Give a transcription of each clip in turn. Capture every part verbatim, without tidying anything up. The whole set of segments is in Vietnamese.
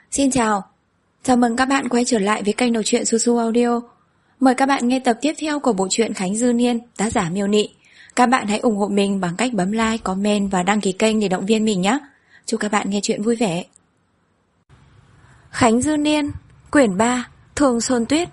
Xin chào, chào mừng các bạn quay trở lại với kênh đọc truyện Su Su Audio. Mời các bạn nghe tập tiếp theo của bộ truyện Khánh Dư Niên, tác giả Miêu Nị. Các bạn hãy ủng hộ mình bằng cách bấm like, comment và đăng ký kênh để động viên mình nhé. Chúc các bạn nghe truyện vui vẻ. Khánh Dư Niên, quyển ba, Thường Xuân Tuyết.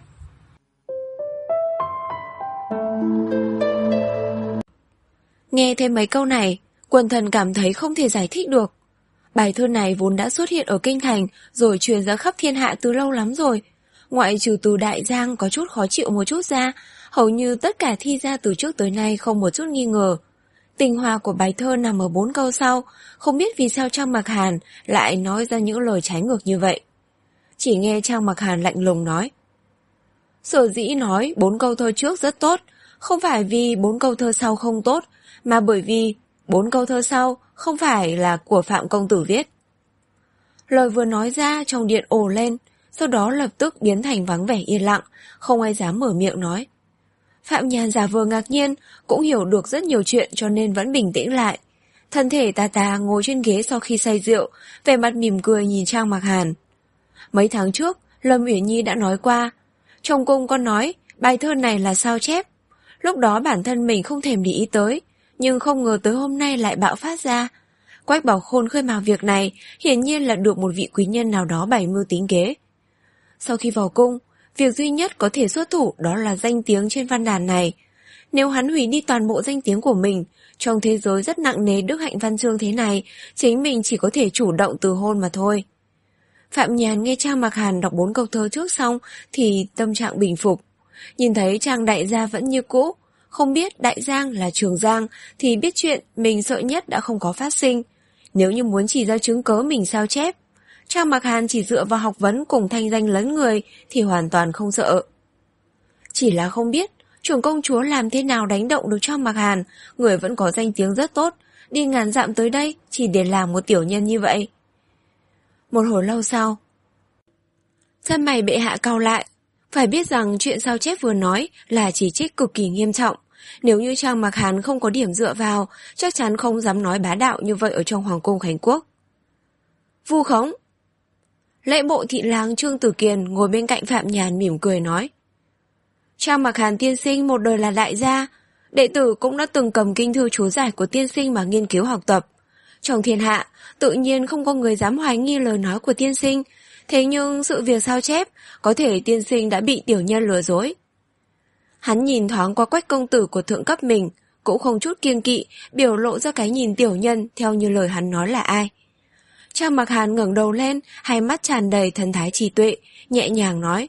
Nghe thêm mấy câu này, Quần Thần cảm thấy không thể giải thích được. Bài thơ này vốn đã xuất hiện ở kinh thành rồi truyền ra khắp thiên hạ từ lâu lắm rồi. Ngoại trừ từ Đại Giang có chút khó chịu một chút ra, hầu như tất cả thi ra từ trước tới nay không một chút nghi ngờ. Tinh hoa của bài thơ nằm ở bốn câu sau, không biết vì sao Trang Mặc Hàn lại nói ra những lời trái ngược như vậy. Chỉ nghe Trang Mặc Hàn lạnh lùng nói: sở dĩ nói bốn câu thơ trước rất tốt, không phải vì bốn câu thơ sau không tốt, mà bởi vì bốn câu thơ sau không phải là của Phạm công tử viết. Lời vừa nói ra trong điện ồ lên, sau đó lập tức biến thành vắng vẻ yên lặng, không ai dám mở miệng nói. Phạm Nhàn giả vờ ngạc nhiên, cũng hiểu được rất nhiều chuyện cho nên vẫn bình tĩnh lại. Thân thể tà tà ngồi trên ghế sau khi say rượu, vẻ mặt mỉm cười nhìn Trang Mặc Hàn. Mấy tháng trước, Lâm Uyển Nhi đã nói qua, trong cung con nói bài thơ này là sao chép. Lúc đó bản thân mình không thèm để ý tới, nhưng không ngờ tới hôm nay lại bạo phát ra. Quách Bảo Khôn khơi mào việc này hiển nhiên là được một vị quý nhân nào đó bày mưu tính kế. Sau khi vào cung, việc duy nhất có thể xuất thủ đó là danh tiếng trên văn đàn này. Nếu hắn hủy đi toàn bộ danh tiếng của mình, trong thế giới rất nặng nề đức hạnh văn chương thế này, chính mình chỉ có thể chủ động từ hôn mà thôi. Phạm Nhàn nghe Trang Mặc Hàn đọc bốn câu thơ trước xong thì tâm trạng bình phục. Nhìn thấy Trang đại gia vẫn như cũ, không biết Đại Giang là Trường Giang thì biết chuyện mình sợ nhất đã không có phát sinh. Nếu như muốn chỉ ra chứng cớ mình sao chép, Trang Mặc Hàn chỉ dựa vào học vấn cùng thanh danh lấn người thì hoàn toàn không sợ. Chỉ là không biết trưởng công chúa làm thế nào đánh động được Trang Mặc Hàn, người vẫn có danh tiếng rất tốt, đi ngàn dặm tới đây chỉ để làm một tiểu nhân như vậy. Một hồi lâu sau, chân mày bệ hạ cau lại. Phải biết rằng chuyện sao chép vừa nói là chỉ trích cực kỳ nghiêm trọng. Nếu như Trang Mặc Hàn không có điểm dựa vào, chắc chắn không dám nói bá đạo như vậy ở trong Hoàng cung Khánh Quốc. Vu khống! Lễ bộ thị lang Trương Tử Kiền ngồi bên cạnh Phạm Nhàn mỉm cười nói: Trang Mặc Hàn tiên sinh một đời là đại gia, đệ tử cũng đã từng cầm kinh thư chú giải của tiên sinh mà nghiên cứu học tập. Trong thiên hạ, tự nhiên không có người dám hoài nghi lời nói của tiên sinh, thế nhưng sự việc sao chép, có thể tiên sinh đã bị tiểu nhân lừa dối. Hắn nhìn thoáng qua Quách công tử của thượng cấp mình, cũng không chút kiêng kỵ, biểu lộ ra cái nhìn tiểu nhân theo như lời hắn nói là ai. Trang Mặc Hàn ngẩng đầu lên, hai mắt tràn đầy thần thái trí tuệ, nhẹ nhàng nói: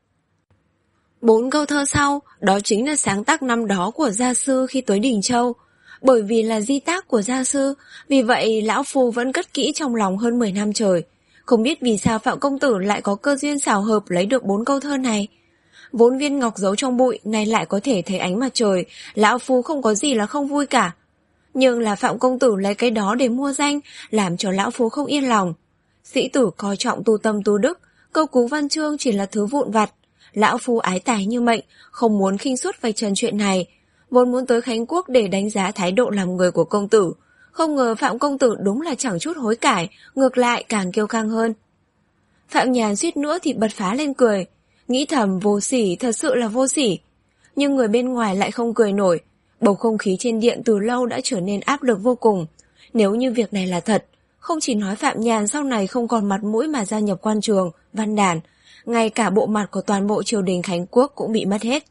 bốn câu thơ sau, đó chính là sáng tác năm đó của gia sư khi tới Đình Châu. Bởi vì là di tác của gia sư, vì vậy lão phu vẫn cất kỹ trong lòng hơn mười năm trời. Không biết vì sao Phạm công tử lại có cơ duyên xảo hợp lấy được bốn câu thơ này. Vốn viên ngọc giấu trong bụi, nay lại có thể thấy ánh mặt trời, lão phu không có gì là không vui cả. Nhưng là Phạm công tử lấy cái đó để mua danh, làm cho lão phu không yên lòng. Sĩ tử coi trọng tu tâm tu đức, câu cú văn chương chỉ là thứ vụn vặt. Lão phu ái tài như mệnh, không muốn khinh suất vạch trần chuyện này. Vốn muốn tới Khánh Quốc để đánh giá thái độ làm người của công tử, không ngờ Phạm công tử đúng là chẳng chút hối cải, ngược lại càng kiêu căng hơn. Phạm Nhàn suýt nữa thì bật phá lên cười, nghĩ thầm vô sỉ, thật sự là vô sỉ. Nhưng người bên ngoài lại không cười nổi, bầu không khí trên điện từ lâu đã trở nên áp lực vô cùng. Nếu như việc này là thật, không chỉ nói Phạm Nhàn sau này không còn mặt mũi mà gia nhập quan trường, văn đàn, ngay cả bộ mặt của toàn bộ triều đình Khánh Quốc cũng bị mất hết.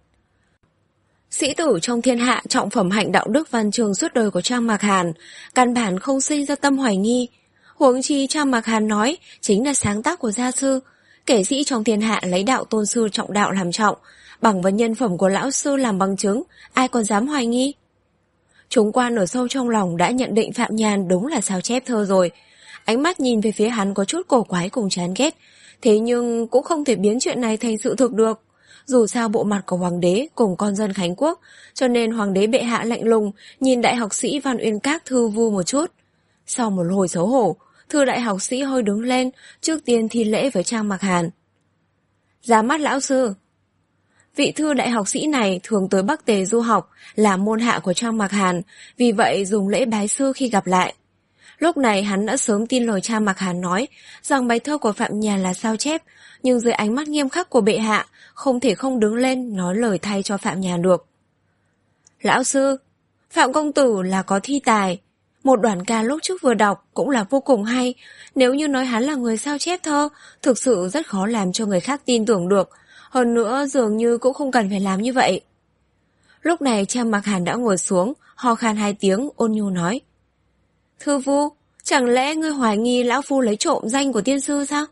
Sĩ tử trong thiên hạ trọng phẩm hạnh đạo đức văn chương suốt đời của Trang Mặc Hàn, căn bản không sinh ra tâm hoài nghi. Huống chi Trang Mặc Hàn nói chính là sáng tác của gia sư, kẻ sĩ trong thiên hạ lấy đạo tôn sư trọng đạo làm trọng, bằng vấn nhân phẩm của lão sư làm bằng chứng, ai còn dám hoài nghi. Chúng quan ở sâu trong lòng đã nhận định Phạm Nhàn đúng là sao chép thơ rồi. Ánh mắt nhìn về phía hắn có chút cổ quái cùng chán ghét, thế nhưng cũng không thể biến chuyện này thành sự thực được. Dù sao bộ mặt của hoàng đế cùng con dân Khánh Quốc, cho nên hoàng đế bệ hạ lạnh lùng nhìn đại học sĩ Văn Uyên Các thư vu một chút. Sau một hồi xấu hổ, thư đại học sĩ hơi đứng lên, trước tiên thi lễ với Trang Mặc Hàn. Ra mắt lão sư. Vị thư đại học sĩ này thường tới Bắc Tề du học, là môn hạ của Trang Mặc Hàn, vì vậy dùng lễ bái sư khi gặp lại. Lúc này hắn đã sớm tin lời Trang Mặc Hàn nói rằng bài thơ của Phạm Nhàn là sao chép, nhưng dưới ánh mắt nghiêm khắc của bệ hạ, không thể không đứng lên nói lời thay cho Phạm Nhàn được. Lão sư, Phạm công tử là có thi tài. Một đoạn ca lúc trước vừa đọc cũng là vô cùng hay. Nếu như nói hắn là người sao chép thơ, thực sự rất khó làm cho người khác tin tưởng được. Hơn nữa dường như cũng không cần phải làm như vậy. Lúc này Trang Mặc Hàn đã ngồi xuống, ho khan hai tiếng, ôn nhu nói. Thư Vu, chẳng lẽ ngươi hoài nghi lão phu lấy trộm danh của tiên sư sao?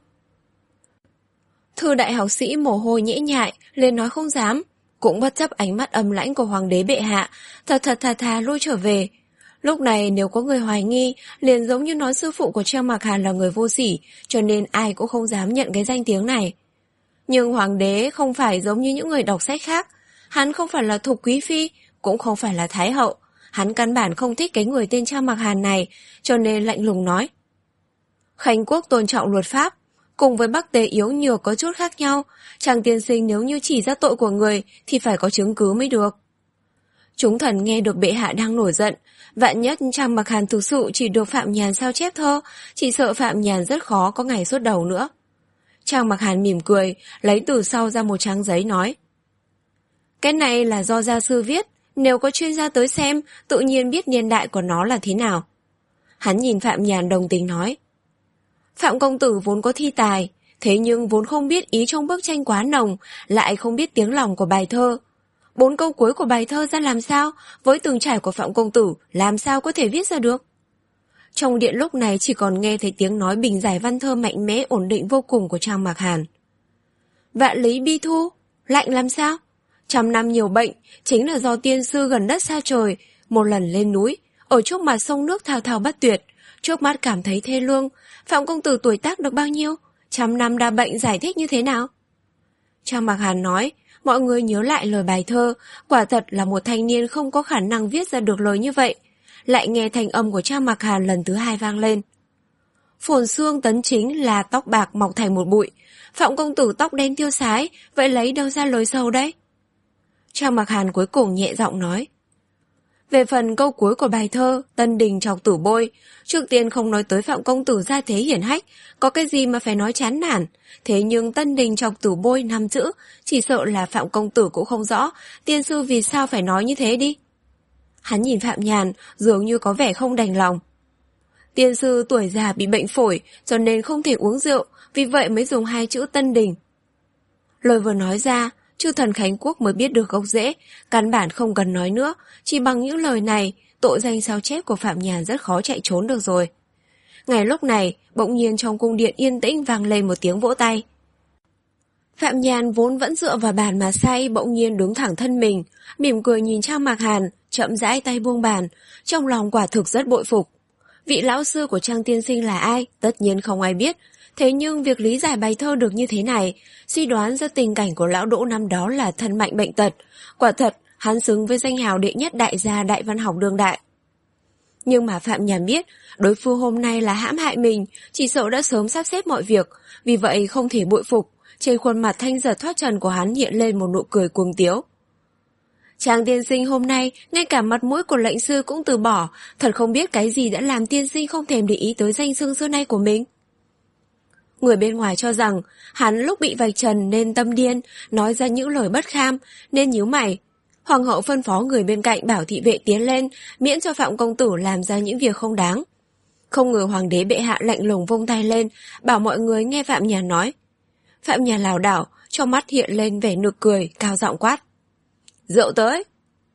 Thư đại học sĩ mồ hôi nhễ nhại, liền nói không dám, cũng bất chấp ánh mắt âm lãnh của hoàng đế bệ hạ, thật thật thà thà lui trở về. Lúc này nếu có người hoài nghi, liền giống như nói sư phụ của Trang Mặc Hàn là người vô sỉ, cho nên ai cũng không dám nhận cái danh tiếng này. Nhưng hoàng đế không phải giống như những người đọc sách khác, hắn không phải là thục quý phi, cũng không phải là thái hậu, hắn căn bản không thích cái người tên Trang Mặc Hàn này, cho nên lạnh lùng nói. Khánh quốc tôn trọng luật pháp, cùng với Bắc Tế yếu nhược có chút khác nhau, Trang tiên sinh nếu như chỉ ra tội của người thì phải có chứng cứ mới được. Chúng thần nghe được bệ hạ đang nổi giận, vạn nhất Trang Mặc Hàn thực sự chỉ được Phạm Nhàn sao chép thơ, chỉ sợ Phạm Nhàn rất khó có ngày xuất đầu nữa. Trang Mặc Hàn mỉm cười, lấy từ sau ra một trang giấy nói. Cái này là do gia sư viết, nếu có chuyên gia tới xem, tự nhiên biết niên đại của nó là thế nào. Hắn nhìn Phạm Nhàn đồng tình nói. Phạm công tử vốn có thi tài, thế nhưng vốn không biết ý trong bức tranh quá nồng, lại không biết tiếng lòng của bài thơ. Bốn câu cuối của bài thơ ra làm sao, với từng trải của Phạm công tử, làm sao có thể viết ra được? Trong điện lúc này chỉ còn nghe thấy tiếng nói bình giải văn thơ mạnh mẽ ổn định vô cùng của Trang Mặc Hàn. Vạn lý bi thu, lạnh làm sao? Trăm năm nhiều bệnh, chính là do tiên sư gần đất xa trời, một lần lên núi, ở trước mặt sông nước thao thao bất tuyệt, trước mắt cảm thấy thê lương. Phạm công tử tuổi tác được bao nhiêu? Trăm năm đa bệnh giải thích như thế nào? Trang Mặc Hàn nói, mọi người nhớ lại lời bài thơ, quả thật là một thanh niên không có khả năng viết ra được lời như vậy. Lại nghe thanh âm của Trang Mặc Hàn lần thứ hai vang lên. Phồn xương tấn chính là tóc bạc mọc thành một bụi, Phạm công tử tóc đen tiêu sái, vậy lấy đâu ra lời sầu đấy? Trang Mặc Hàn cuối cùng nhẹ giọng nói. Về phần câu cuối của bài thơ, Tân Đình chọc tử bôi, trước tiên không nói tới Phạm công tử gia thế hiển hách, có cái gì mà phải nói chán nản. Thế nhưng Tân Đình chọc tử bôi năm chữ, chỉ sợ là Phạm công tử cũng không rõ, tiên sư vì sao phải nói như thế đi. Hắn nhìn Phạm Nhàn, dường như có vẻ không đành lòng. Tiên sư tuổi già bị bệnh phổi, cho nên không thể uống rượu, vì vậy mới dùng hai chữ Tân Đình. Lời vừa nói ra, chư thần Khánh quốc mới biết được gốc rễ, căn bản không cần nói nữa, chỉ bằng những lời này, tội danh sao chép của Phạm Nhàn rất khó chạy trốn được rồi. Ngay lúc này, bỗng nhiên trong cung điện yên tĩnh vang lên một tiếng vỗ tay. Phạm Nhàn vốn vẫn dựa vào bàn mà say, bỗng nhiên đứng thẳng thân mình, mỉm cười nhìn Trang Mặc Hàn, chậm rãi tay buông bàn, trong lòng quả thực rất bội phục. Vị lão sư của Trang tiên sinh là ai, tất nhiên không ai biết. Thế nhưng việc lý giải bài thơ được như thế này, suy đoán ra tình cảnh của lão Đỗ năm đó là thân mạnh bệnh tật. Quả thật, hắn xứng với danh hào đệ nhất đại gia đại văn học đương đại. Nhưng mà Phạm Nhàn biết, đối phương hôm nay là hãm hại mình, chỉ sợ đã sớm sắp xếp mọi việc, vì vậy không thể bội phục. Trên khuôn mặt thanh giật thoát trần của hắn hiện lên một nụ cười cuồng tiếu. Trang tiên sinh hôm nay, ngay cả mặt mũi của lệnh sư cũng từ bỏ, thật không biết cái gì đã làm tiên sinh không thèm để ý tới danh xưng xưa nay của mình. Người bên ngoài cho rằng, hắn lúc bị vạch trần nên tâm điên, nói ra những lời bất kham, nên nhíu mày. Hoàng hậu phân phó người bên cạnh bảo thị vệ tiến lên, miễn cho Phạm công tử làm ra những việc không đáng. Không ngờ hoàng đế bệ hạ lạnh lùng vung tay lên, bảo mọi người nghe Phạm Nhàn nói. Phạm Nhàn lảo đảo, trong mắt hiện lên vẻ nực cười, cao giọng quát. Rượu tới!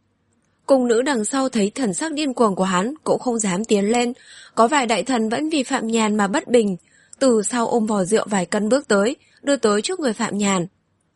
Cung nữ đằng sau thấy thần sắc điên cuồng của hắn cũng không dám tiến lên, có vài đại thần vẫn vì Phạm Nhàn mà bất bình, từ sau ôm vò rượu vài cân bước tới, đưa tới trước người Phạm Nhàn.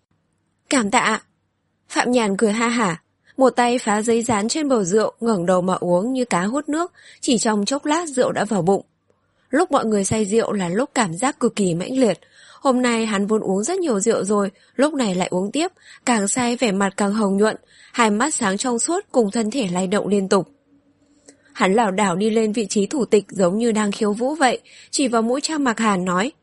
Cảm tạ! Phạm Nhàn cười ha hả, một tay phá giấy dán trên bầu rượu, ngẩng đầu mà uống như cá hút nước, chỉ trong chốc lát rượu đã vào bụng. Lúc mọi người say rượu là lúc cảm giác cực kỳ mãnh liệt. Hôm nay hắn vốn uống rất nhiều rượu rồi, lúc này lại uống tiếp, càng say vẻ mặt càng hồng nhuận, hai mắt sáng trong suốt cùng thân thể lay động liên tục. Hắn lảo đảo đi lên vị trí thủ tịch giống như đang khiêu vũ vậy, chỉ vào mũi Trang Mặc Hàn nói.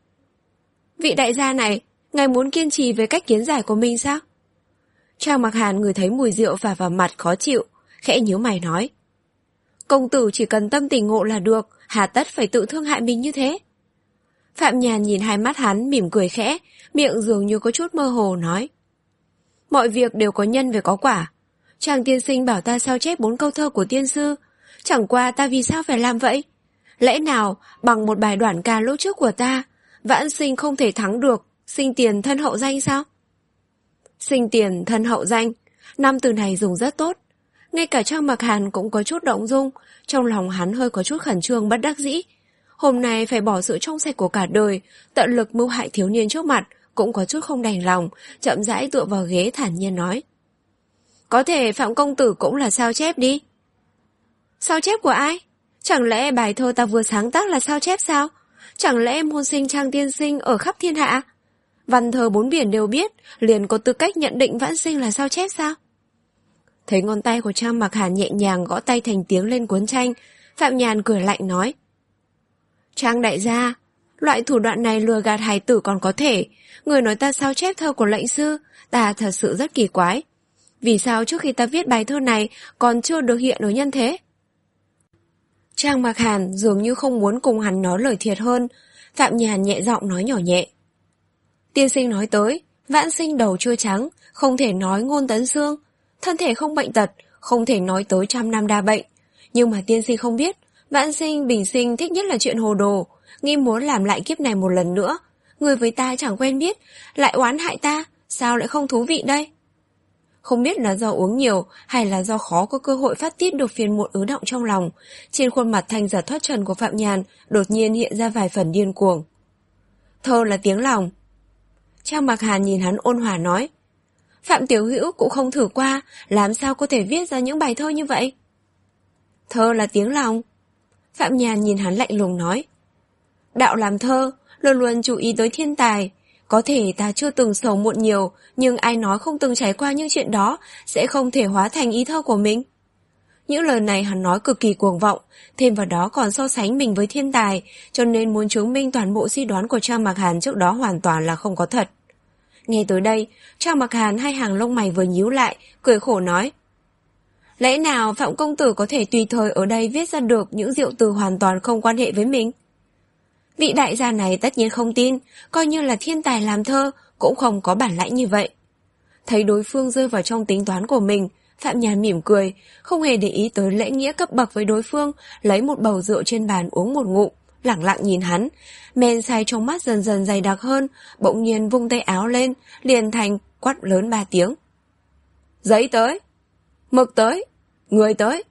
Vị đại gia này, ngài muốn kiên trì với cách kiến giải của mình sao? Trang Mặc Hàn ngửi thấy mùi rượu phả vào mặt khó chịu, khẽ nhíu mày nói. Công tử chỉ cần tâm tình ngộ là được, hà tất phải tự thương hại mình như thế. Phạm Nhàn nhìn hai mắt hắn, mỉm cười khẽ, miệng dường như có chút mơ hồ nói. Mọi việc đều có nhân về có quả. Chàng tiên sinh bảo ta sao chép bốn câu thơ của tiên sư, chẳng qua ta vì sao phải làm vậy? Lẽ nào bằng một bài đoạn ca lúc trước của ta, vãn sinh không thể thắng được sinh tiền thân hậu danh sao? Sinh tiền thân hậu danh, năm từ này dùng rất tốt. Ngay cả Trang Mặc Hàn cũng có chút động dung, trong lòng hắn hơi có chút khẩn trương bất đắc dĩ. Hôm nay phải bỏ sự trong sạch của cả đời, tận lực mưu hại thiếu niên trước mặt, cũng có chút không đành lòng, chậm rãi tựa vào ghế thản nhiên nói. Có thể Phạm công tử cũng là sao chép đi. Sao chép của ai? Chẳng lẽ bài thơ ta vừa sáng tác là sao chép sao? Chẳng lẽ môn sinh Trang tiên sinh ở khắp thiên hạ? Văn thơ bốn biển đều biết, liền có tư cách nhận định vãn sinh là sao chép sao? Thấy ngón tay của Trang Mặc Hàn nhẹ nhàng gõ tay thành tiếng lên cuốn tranh, Phạm Nhàn cười lạnh nói. Trang đại gia, loại thủ đoạn này lừa gạt hài tử còn có thể, người nói ta sao chép thơ của lệnh sư, ta thật sự rất kỳ quái. Vì sao trước khi ta viết bài thơ này còn chưa được hiện ở nhân thế? Trang Mặc Hàn dường như không muốn cùng hắn nói lời thiệt hơn, Phạm Nhàn nhẹ giọng nói nhỏ nhẹ. Tiên sinh nói tới, vãn sinh đầu chưa trắng, không thể nói ngôn tấn xương, thân thể không bệnh tật, không thể nói tới trăm năm đa bệnh. Nhưng mà tiên sinh không biết, vãn sinh bình sinh thích nhất là chuyện hồ đồ, nghĩ muốn làm lại kiếp này một lần nữa. Người với ta chẳng quen biết, lại oán hại ta, sao lại không thú vị đây? Không biết là do uống nhiều hay là do khó có cơ hội phát tiết được phiền muộn ứ động trong lòng, trên khuôn mặt thanh giật thoát trần của Phạm Nhàn đột nhiên hiện ra vài phần điên cuồng. Thơ là tiếng lòng. Trang Mặc Hàn nhìn hắn ôn hòa nói. Phạm tiểu hữu cũng không thử qua, làm sao có thể viết ra những bài thơ như vậy? Thơ là tiếng lòng. Phạm Nhàn nhìn hắn lạnh lùng nói. Đạo làm thơ, luôn luôn chú ý tới thiên tài. Có thể ta chưa từng sầu muộn nhiều, nhưng ai nói không từng trải qua những chuyện đó sẽ không thể hóa thành ý thơ của mình. Những lời này hắn nói cực kỳ cuồng vọng, thêm vào đó còn so sánh mình với thiên tài, cho nên muốn chứng minh toàn bộ suy đoán của Trang Mặc Hàn trước đó hoàn toàn là không có thật. Nghe tới đây, Trang Mặc Hàn hai hàng lông mày vừa nhíu lại, cười khổ nói. Lẽ nào Phạm công tử có thể tùy thời ở đây viết ra được những diệu từ hoàn toàn không quan hệ với mình? Vị đại gia này tất nhiên không tin, coi như là thiên tài làm thơ, cũng không có bản lãnh như vậy. Thấy đối phương rơi vào trong tính toán của mình, Phạm Nhàn mỉm cười, không hề để ý tới lễ nghĩa cấp bậc với đối phương, lấy một bầu rượu trên bàn uống một ngụm, lẳng lặng nhìn hắn. Men say trong mắt dần dần dày đặc hơn, bỗng nhiên vung tay áo lên, liền thành quát lớn ba tiếng. Giấy tới! Mực tới! Người tới!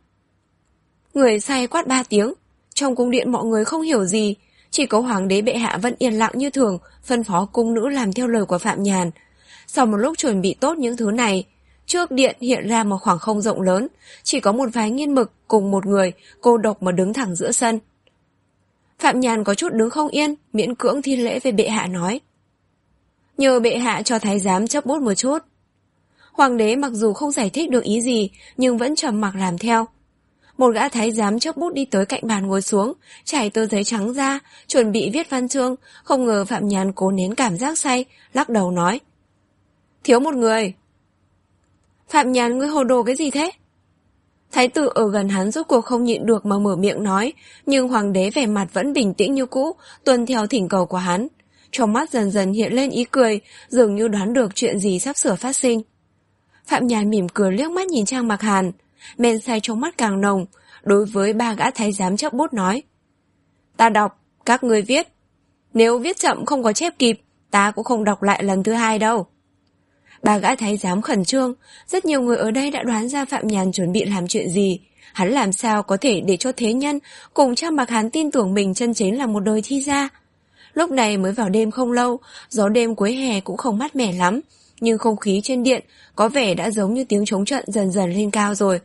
Người say quát ba tiếng, trong cung điện mọi người không hiểu gì, chỉ có hoàng đế bệ hạ vẫn yên lặng như thường, phân phó cung nữ làm theo lời của Phạm Nhàn. Sau một lúc chuẩn bị tốt những thứ này, trước điện hiện ra một khoảng không rộng lớn, chỉ có một vài nghiên mực cùng một người cô độc mà đứng thẳng giữa sân. Phạm Nhàn có chút đứng không yên, miễn cưỡng thi lễ về bệ hạ nói. Nhờ bệ hạ cho thái giám chấp bút một chút. Hoàng đế mặc dù không giải thích được ý gì, nhưng vẫn trầm mặc làm theo. Một gã thái giám chấp bút đi tới cạnh bàn ngồi xuống, trải tờ giấy trắng ra, chuẩn bị viết văn chương, không ngờ Phạm Nhàn cố nén cảm giác say, lắc đầu nói. Thiếu một người. Phạm Nhàn, ngươi hồ đồ cái gì thế? Thái tử ở gần hắn rốt cuộc không nhịn được mà mở miệng nói, nhưng hoàng đế vẻ mặt vẫn bình tĩnh như cũ, tuân theo thỉnh cầu của hắn. Trong mắt dần dần hiện lên ý cười, dường như đoán được chuyện gì sắp sửa phát sinh. Phạm Nhàn mỉm cười liếc mắt nhìn Trang Mặc Hàn, men say trong mắt càng nồng, đối với ba gã thái giám chấp bút nói. Ta đọc, các ngươi viết. Nếu viết chậm không có chép kịp, ta cũng không đọc lại lần thứ hai đâu. Ba gã thái giám khẩn trương, rất nhiều người ở đây đã đoán ra Phạm Nhàn chuẩn bị làm chuyện gì. Hắn làm sao có thể để cho thế nhân cùng Trang Mặc Hàn tin tưởng mình chân chính là một đời thi gia. Lúc này mới vào đêm không lâu, gió đêm cuối hè cũng không mát mẻ lắm, nhưng không khí trên điện có vẻ đã giống như tiếng trống trận dần dần lên cao rồi.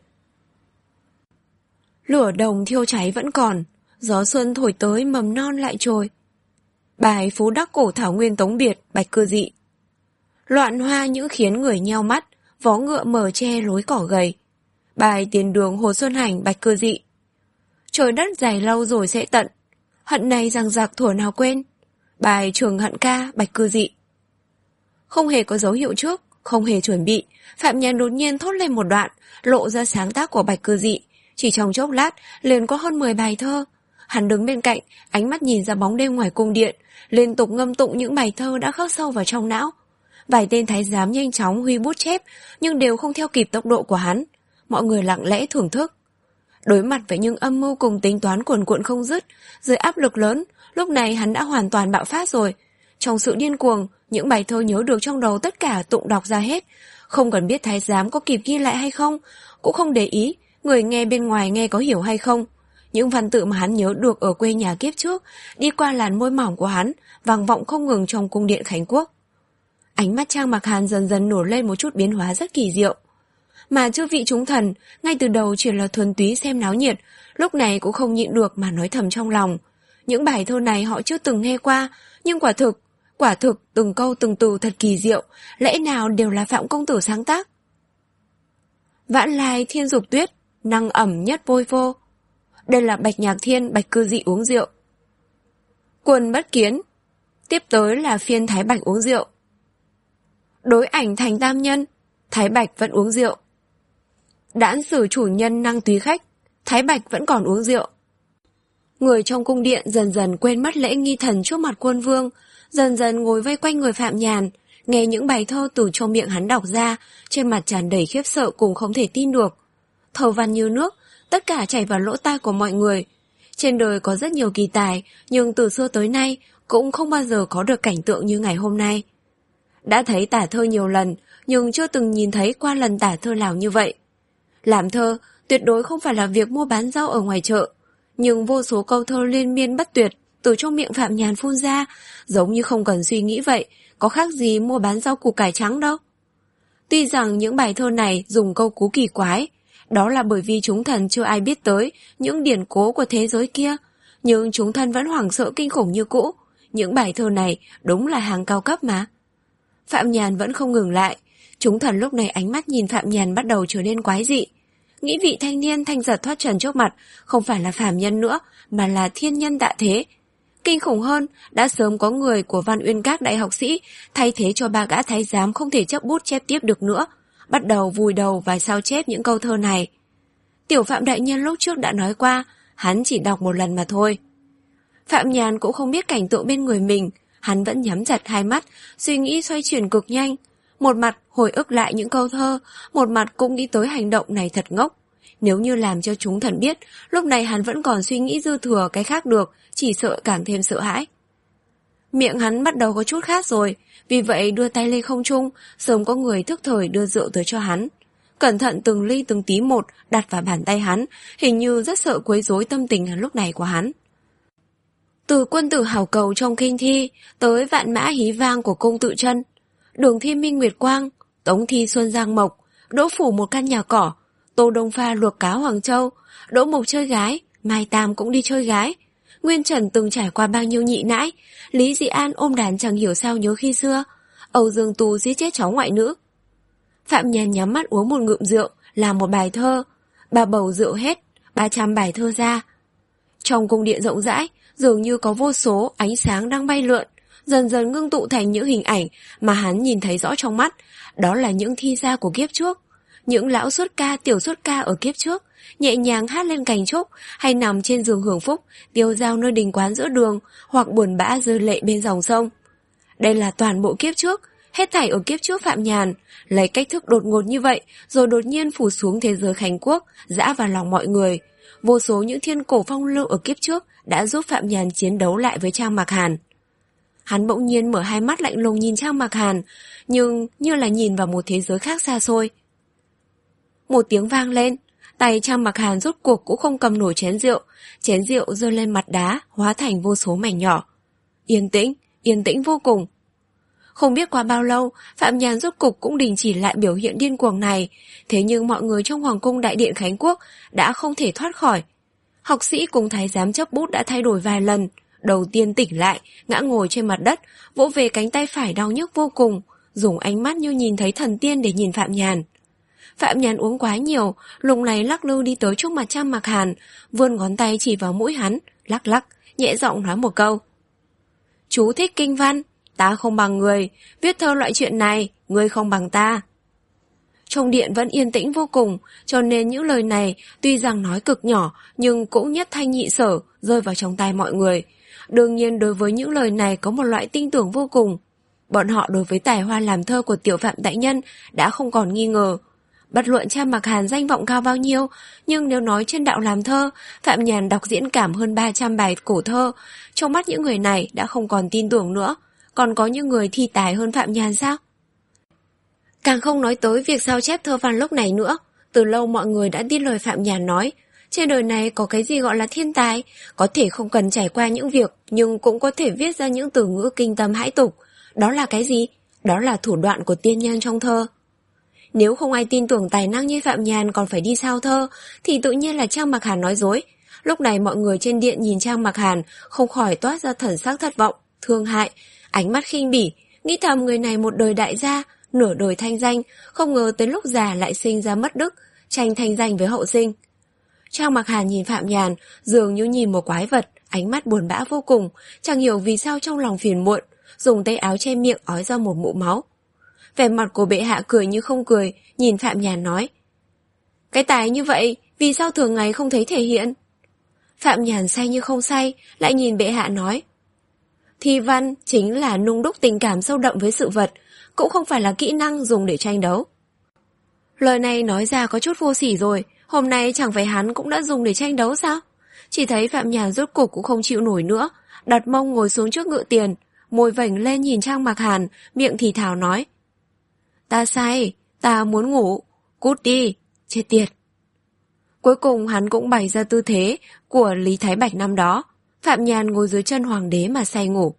Lửa đồng thiêu cháy vẫn còn, gió xuân thổi tới mầm non lại trồi. Bài Phú Đắc Cổ Thảo Nguyên Tống Biệt, Bạch Cư Dị. Loạn hoa những khiến người nheo mắt, vó ngựa mở che lối cỏ gầy. Bài Tiền Đường Hồ Xuân Hành, Bạch Cư Dị. Trời đất dài lâu rồi sẽ tận, hận này rằng giặc thuở nào quên. Bài Trường Hận Ca, Bạch Cư Dị. Không hề có dấu hiệu trước, không hề chuẩn bị, Phạm Nhàn đột nhiên thốt lên một đoạn, lộ ra sáng tác của Bạch Cư Dị, Chỉ trong chốc lát, liền có hơn mười bài thơ. Hắn đứng bên cạnh, ánh mắt nhìn ra bóng đêm ngoài cung điện, liên tục ngâm tụng những bài thơ đã khắc sâu vào trong não. Vài tên thái giám nhanh chóng huy bút chép, nhưng đều không theo kịp tốc độ của hắn. Mọi người lặng lẽ thưởng thức. Đối mặt với những âm mưu cùng tính toán cuồn cuộn không dứt, dưới áp lực lớn, lúc này hắn đã hoàn toàn bạo phát rồi. Trong sự điên cuồng, những bài thơ nhớ được trong đầu tất cả tụng đọc ra hết. Không cần biết thái giám có kịp ghi lại hay không, cũng không để ý người nghe bên ngoài nghe có hiểu hay không. Những văn tự mà hắn nhớ được ở quê nhà kiếp trước, đi qua làn môi mỏng của hắn, vang vọng không ngừng trong cung điện Khánh Quốc. Ánh mắt Trang Mặc Hàn dần dần nổi lên một chút biến hóa rất kỳ diệu. Mà chư vị chúng thần, ngay từ đầu chỉ là thuần túy xem náo nhiệt, lúc này cũng không nhịn được mà nói thầm trong lòng. Những bài thơ này họ chưa từng nghe qua, nhưng quả thực, quả thực từng câu từng từ thật kỳ diệu, lẽ nào đều là Phạm công tử sáng tác. Vãn lai thiên dục tuyết, năng ẩm nhất vôi vô. Đây là Bạch Nhạc Thiên, Bạch Cư Dị uống rượu. Quân bất kiến. Tiếp tới là phiên Thái Bạch uống rượu. Đối ảnh thành tam nhân, Thái Bạch vẫn uống rượu. Đãn xử chủ nhân năng túy khách, Thái Bạch vẫn còn uống rượu. Người trong cung điện dần dần quên mất lễ nghi thần trước mặt quân vương, dần dần ngồi vây quanh người Phạm Nhàn, nghe những bài thơ từ trong miệng hắn đọc ra, trên mặt tràn đầy khiếp sợ cùng không thể tin được. Thơ văn như nước, tất cả chảy vào lỗ tai của mọi người. Trên đời có rất nhiều kỳ tài, nhưng từ xưa tới nay cũng không bao giờ có được cảnh tượng như ngày hôm nay. Đã thấy tả thơ nhiều lần, nhưng chưa từng nhìn thấy qua lần tả thơ nào như vậy. Làm thơ tuyệt đối không phải là việc mua bán rau ở ngoài chợ, nhưng vô số câu thơ liên miên bất tuyệt từ trong miệng Phạm Nhàn phun ra, giống như không cần suy nghĩ vậy, có khác gì mua bán rau củ cải trắng đâu. Tuy rằng những bài thơ này dùng câu cú kỳ quái, đó là bởi vì chúng thần chưa ai biết tới những điển cố của thế giới kia, nhưng chúng thần vẫn hoảng sợ kinh khủng như cũ. Những bài thơ này đúng là hàng cao cấp mà. Phạm Nhàn vẫn không ngừng lại. Chúng thần lúc này ánh mắt nhìn Phạm Nhàn bắt đầu trở nên quái dị. Nghĩ vị thanh niên thanh giật thoát trần trước mặt không phải là phàm nhân nữa, mà là thiên nhân tạ thế. Kinh khủng hơn, đã sớm có người của Văn Uyên Các đại học sĩ thay thế cho ba gã thái giám không thể chấp bút chép tiếp được nữa, bắt đầu vùi đầu và sao chép những câu thơ này. Tiểu Phạm đại nhân lúc trước đã nói qua, hắn chỉ đọc một lần mà thôi. Phạm Nhàn cũng không biết cảnh tượng bên người mình, hắn vẫn nhắm chặt hai mắt, suy nghĩ xoay chuyển cực nhanh. Một mặt hồi ức lại những câu thơ, một mặt cũng nghĩ tới hành động này thật ngốc. Nếu như làm cho chúng thần biết, lúc này hắn vẫn còn suy nghĩ dư thừa cái khác được, chỉ sợ càng thêm sợ hãi. Miệng hắn bắt đầu có chút khát rồi, vì vậy đưa tay lên không trung, sớm có người thức thời đưa rượu tới cho hắn. Cẩn thận từng ly từng tí một đặt vào bàn tay hắn, hình như rất sợ quấy rối tâm tình lúc này của hắn. Từ quân tử hảo cầu trong kinh thi tới vạn mã hí vang của cung Tự Chân, Đường Thi Minh Nguyệt Quang, Tống Thi Xuân Giang Mộc, Đỗ Phủ một căn nhà cỏ, Tô Đông Pha luộc cá Hoàng Châu, Đỗ Mộc chơi gái, Mai Tam cũng đi chơi gái. Nguyên Trần từng trải qua bao nhiêu nhị nãi, Lý Dị An ôm đàn chẳng hiểu sao nhớ khi xưa, Âu Dương Tú giết chết cháu ngoại nữ. Phạm Nhàn nhắm mắt uống một ngụm rượu, làm một bài thơ. Ba bầu rượu hết, ba trăm bài thơ ra. Trong cung điện rộng rãi, dường như có vô số ánh sáng đang bay lượn, dần dần ngưng tụ thành những hình ảnh mà hắn nhìn thấy rõ trong mắt. Đó là những thi gia của kiếp trước, những lão xuất ca tiểu xuất ca ở kiếp trước, nhẹ nhàng hát lên cành trúc, hay nằm trên giường hưởng phúc, tiêu dao nơi đình quán giữa đường, hoặc buồn bã rơi lệ bên dòng sông. Đây là toàn bộ kiếp trước, hết thảy ở kiếp trước Phạm Nhàn, lấy cách thức đột ngột như vậy, rồi đột nhiên phủ xuống thế giới Khánh Quốc, dã vào lòng mọi người. Vô số những thiên cổ phong lưu ở kiếp trước đã giúp Phạm Nhàn chiến đấu lại với Trang Mặc Hàn. Hắn bỗng nhiên mở hai mắt lạnh lùng nhìn Trang Mặc Hàn, nhưng như là nhìn vào một thế giới khác xa xôi. Một tiếng vang lên, tay Trang Mặc Hàn rốt cuộc cũng không cầm nổi chén rượu, chén rượu rơi lên mặt đá, hóa thành vô số mảnh nhỏ. Yên tĩnh, yên tĩnh vô cùng. Không biết qua bao lâu, Phạm Nhàn rốt cục cũng đình chỉ lại biểu hiện điên cuồng này, thế nhưng mọi người trong Hoàng cung Đại điện Khánh Quốc đã không thể thoát khỏi. Học sĩ cùng thái giám chấp bút đã thay đổi vài lần, đầu tiên tỉnh lại, ngã ngồi trên mặt đất, vỗ về cánh tay phải đau nhức vô cùng, dùng ánh mắt như nhìn thấy thần tiên để nhìn Phạm Nhàn. Phạm Nhàn uống quá nhiều, lúc này lắc lư đi tới trước mặt Trang Mặc Hàn, vươn ngón tay chỉ vào mũi hắn, lắc lắc, nhẹ giọng nói một câu. Chú thích kinh văn, ta không bằng người, viết thơ loại chuyện này, ngươi không bằng ta. Trong điện vẫn yên tĩnh vô cùng, cho nên những lời này tuy rằng nói cực nhỏ nhưng cũng nhất thanh nhị sở, rơi vào trong tai mọi người. Đương nhiên đối với những lời này có một loại tin tưởng vô cùng. Bọn họ đối với tài hoa làm thơ của Tiểu Phạm đại nhân đã không còn nghi ngờ. Bất luận Trang Mặc Hàn danh vọng cao bao nhiêu, nhưng nếu nói trên đạo làm thơ, Phạm Nhàn đọc diễn cảm hơn ba trăm bài cổ thơ, trong mắt những người này đã không còn tin tưởng nữa. Còn có những người thi tài hơn Phạm Nhàn sao? Càng không nói tới việc sao chép thơ văn lúc này nữa. Từ lâu mọi người đã tin lời Phạm Nhàn nói. Trên đời này có cái gì gọi là thiên tài, có thể không cần trải qua những việc, nhưng cũng có thể viết ra những từ ngữ kinh tâm hãi tục. Đó là cái gì? Đó là thủ đoạn của tiên nhân trong thơ. Nếu không ai tin tưởng tài năng như Phạm Nhàn còn phải đi sao thơ, thì tự nhiên là Trang Mặc Hàn nói dối. Lúc này mọi người trên điện nhìn Trang Mặc Hàn không khỏi toát ra thần sắc thất vọng, thương hại, ánh mắt khinh bỉ, nghĩ thầm người này một đời đại gia, nửa đời thanh danh, không ngờ tới lúc già lại sinh ra mất đức, tranh thanh danh với hậu sinh. Trang Mặc Hàn nhìn Phạm Nhàn dường như nhìn một quái vật, ánh mắt buồn bã vô cùng, chẳng hiểu vì sao trong lòng phiền muộn, dùng tay áo che miệng ói ra một mụ máu. Vẻ mặt của bệ hạ cười như không cười, nhìn Phạm Nhàn nói: cái tài như vậy, vì sao thường ngày không thấy thể hiện? Phạm Nhàn say như không say, lại nhìn bệ hạ nói: thi văn chính là nung đúc tình cảm sâu đậm với sự vật, cũng không phải là kỹ năng dùng để tranh đấu. Lời này nói ra có chút vô sỉ rồi, hôm nay chẳng phải hắn cũng đã dùng để tranh đấu sao? Chỉ thấy Phạm Nhàn rốt cục cũng không chịu nổi nữa, đặt mông ngồi xuống trước ngự tiền, môi vểnh lên nhìn Trang Mặc Hàn, miệng thì thào nói: ta say, ta muốn ngủ, cút đi, chết tiệt. Cuối cùng hắn cũng bày ra tư thế của Lý Thái Bạch năm đó, Phạm Nhàn ngồi dưới chân hoàng đế mà say ngủ.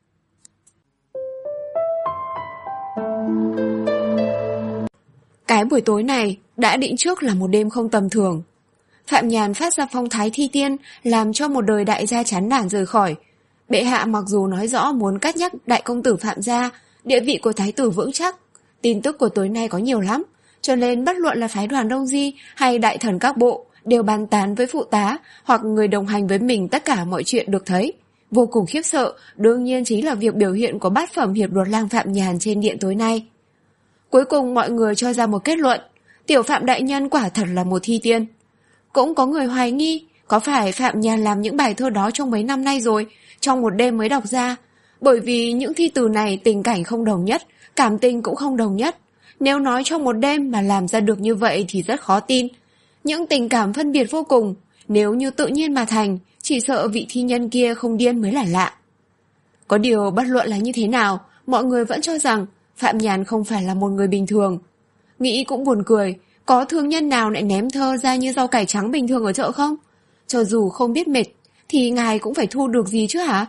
Cái buổi tối này đã định trước là một đêm không tầm thường. Phạm Nhàn phát ra phong thái thi tiên, làm cho một đời đại gia chán nản rời khỏi. Bệ hạ mặc dù nói rõ muốn cắt nhắc đại công tử Phạm gia, địa vị của thái tử vững chắc, tin tức của tối nay có nhiều lắm, cho nên bất luận là phái đoàn Đông Di hay đại thần các bộ đều bàn tán với phụ tá hoặc người đồng hành với mình tất cả mọi chuyện được thấy. Vô cùng khiếp sợ, đương nhiên chính là việc biểu hiện của bát phẩm hiệp luật lang Phạm Nhàn trên điện tối nay. Cuối cùng mọi người cho ra một kết luận, Tiểu Phạm đại nhân quả thật là một thi tiên. Cũng có người hoài nghi, có phải Phạm Nhàn làm những bài thơ đó trong mấy năm nay rồi, trong một đêm mới đọc ra, bởi vì những thi từ này tình cảnh không đồng nhất, cảm tình cũng không đồng nhất. Nếu nói trong một đêm mà làm ra được như vậy thì rất khó tin. Những tình cảm phân biệt vô cùng, nếu như tự nhiên mà thành, chỉ sợ vị thi nhân kia không điên mới là lạ. Có điều bất luận là như thế nào, mọi người vẫn cho rằng Phạm Nhàn không phải là một người bình thường. Nghĩ cũng buồn cười, có thương nhân nào lại ném thơ ra như rau cải trắng bình thường ở chợ không? Cho dù không biết mệt, thì ngài cũng phải thu được gì chứ hả?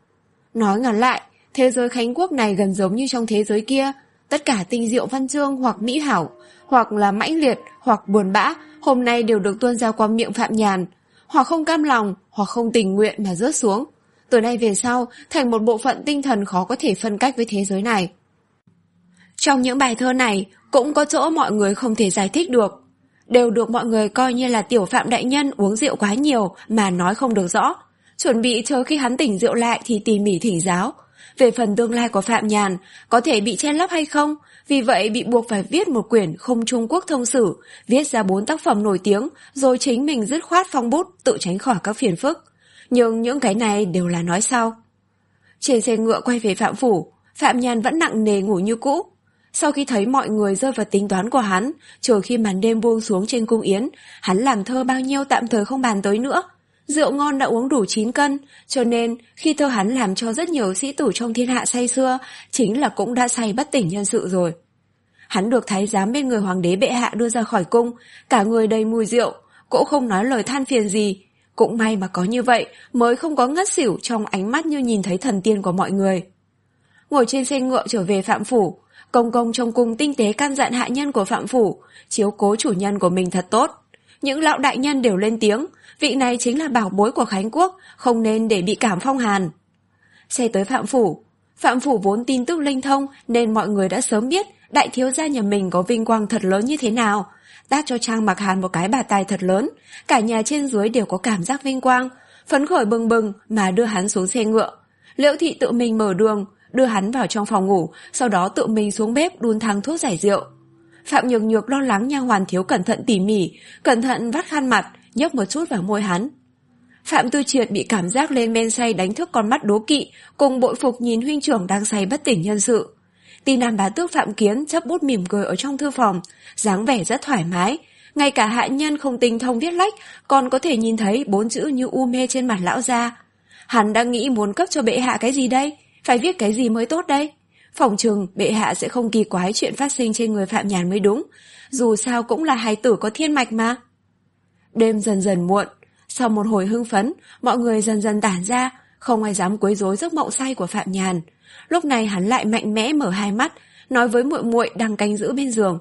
Nói ngắn lại, thế giới Khánh Quốc này gần giống như trong thế giới kia, tất cả tinh diệu văn chương hoặc mỹ hảo, hoặc là mãnh liệt, hoặc buồn bã, hôm nay đều được tuôn ra qua miệng Phạm Nhàn, hoặc không cam lòng, hoặc không tình nguyện mà rớt xuống. Từ nay về sau, thành một bộ phận tinh thần khó có thể phân cách với thế giới này. Trong những bài thơ này, cũng có chỗ mọi người không thể giải thích được. Đều được mọi người coi như là Tiểu Phạm đại nhân uống rượu quá nhiều mà nói không được rõ. Chuẩn bị chờ khi hắn tỉnh rượu lại thì tỉ mỉ thỉnh giáo. Về phần tương lai của Phạm Nhàn, có thể bị che lấp hay không, vì vậy bị buộc phải viết một quyển Không Trung Quốc thông sử, viết ra bốn tác phẩm nổi tiếng, rồi chính mình dứt khoát phong bút, tự tránh khỏi các phiền phức. Nhưng những cái này đều là nói sau. Trên xe ngựa quay về Phạm phủ, Phạm Nhàn vẫn nặng nề ngủ như cũ. Sau khi thấy mọi người rơi vào tính toán của hắn, chờ khi màn đêm buông xuống trên cung yến, hắn làm thơ bao nhiêu tạm thời không bàn tới nữa. Rượu ngon đã uống đủ chín cân, cho nên khi thơ hắn làm cho rất nhiều sĩ tử trong thiên hạ say sưa, chính là cũng đã say bất tỉnh nhân sự rồi. Hắn được thái giám bên người hoàng đế bệ hạ đưa ra khỏi cung, cả người đầy mùi rượu, cũng không nói lời than phiền gì. Cũng may mà có như vậy mới không có ngất xỉu trong ánh mắt như nhìn thấy thần tiên của mọi người. Ngồi trên xe ngựa trở về Phạm phủ, công công trong cung tinh tế căn dặn hạ nhân của Phạm phủ, chiếu cố chủ nhân của mình thật tốt. Những lão đại nhân đều lên tiếng, vị này chính là bảo bối của Khánh Quốc, không nên để bị cảm phong hàn. Xe tới Phạm phủ. Phạm phủ vốn tin tức linh thông nên mọi người đã sớm biết đại thiếu gia nhà mình có vinh quang thật lớn như thế nào. Đáp cho Trang Mặc Hàn một cái bà tài thật lớn, cả nhà trên dưới đều có cảm giác vinh quang, phấn khởi bừng bừng mà đưa hắn xuống xe ngựa. Liễu thị tự mình mở đường, đưa hắn vào trong phòng ngủ, sau đó tự mình xuống bếp đun thang thuốc giải rượu. Phạm Nhược Nhược lo lắng nha hoàn thiếu cẩn thận tỉ mỉ, cẩn thận vắt khăn mặt, nhấp một chút vào môi hắn. Phạm Tư Triệt bị cảm giác lên men say đánh thức con mắt đố kỵ, cùng bội phục nhìn huynh trưởng đang say bất tỉnh nhân sự. Ti Nam bá tước Phạm Kiến chấp bút mỉm cười ở trong thư phòng, dáng vẻ rất thoải mái. Ngay cả hạ nhân không tinh thông viết lách còn có thể nhìn thấy bốn chữ như u mê trên mặt lão gia. Hắn đang nghĩ muốn cấp cho bệ hạ cái gì đây? Phải viết cái gì mới tốt đây? Phỏng chừng bệ hạ sẽ không kỳ quái chuyện phát sinh trên người Phạm Nhàn mới đúng. Dù sao cũng là hài tử có thiên mạch mà. Đêm dần dần muộn. Sau một hồi hưng phấn, mọi người dần dần tản ra, không ai dám quấy rối giấc mộng say của Phạm Nhàn. Lúc này hắn lại mạnh mẽ mở hai mắt, nói với muội muội đang canh giữ bên giường.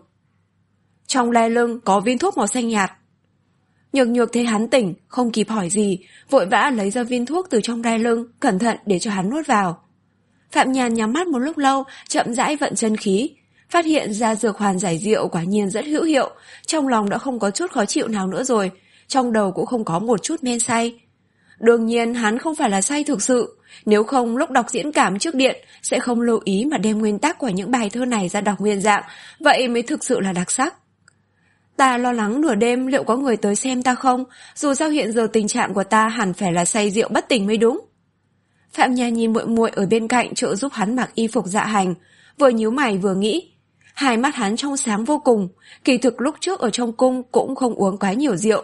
Trong le lưng có viên thuốc màu xanh nhạt. Nhược Nhược thấy hắn tỉnh, không kịp hỏi gì, vội vã lấy ra viên thuốc từ trong đai lưng, cẩn thận để cho hắn nuốt vào. Phạm Nhàn nhắm mắt một lúc lâu, chậm rãi vận chân khí, phát hiện ra dược hoàn giải rượu quả nhiên rất hữu hiệu, trong lòng đã không có chút khó chịu nào nữa rồi, trong đầu cũng không có một chút men say. Đương nhiên hắn không phải là say thực sự, nếu không lúc đọc diễn cảm trước điện sẽ không lưu ý mà đem nguyên tắc của những bài thơ này ra đọc nguyên dạng, vậy mới thực sự là đặc sắc. Ta lo lắng nửa đêm liệu có người tới xem ta không, dù sao hiện giờ tình trạng của ta hẳn phải là say rượu bất tỉnh mới đúng. Phạm Nhàn nhìn muội muội ở bên cạnh trợ giúp hắn mặc y phục dạ hành, vừa nhíu mày vừa nghĩ. Hai mắt hắn trong sáng vô cùng, kỳ thực lúc trước ở trong cung cũng không uống quá nhiều rượu.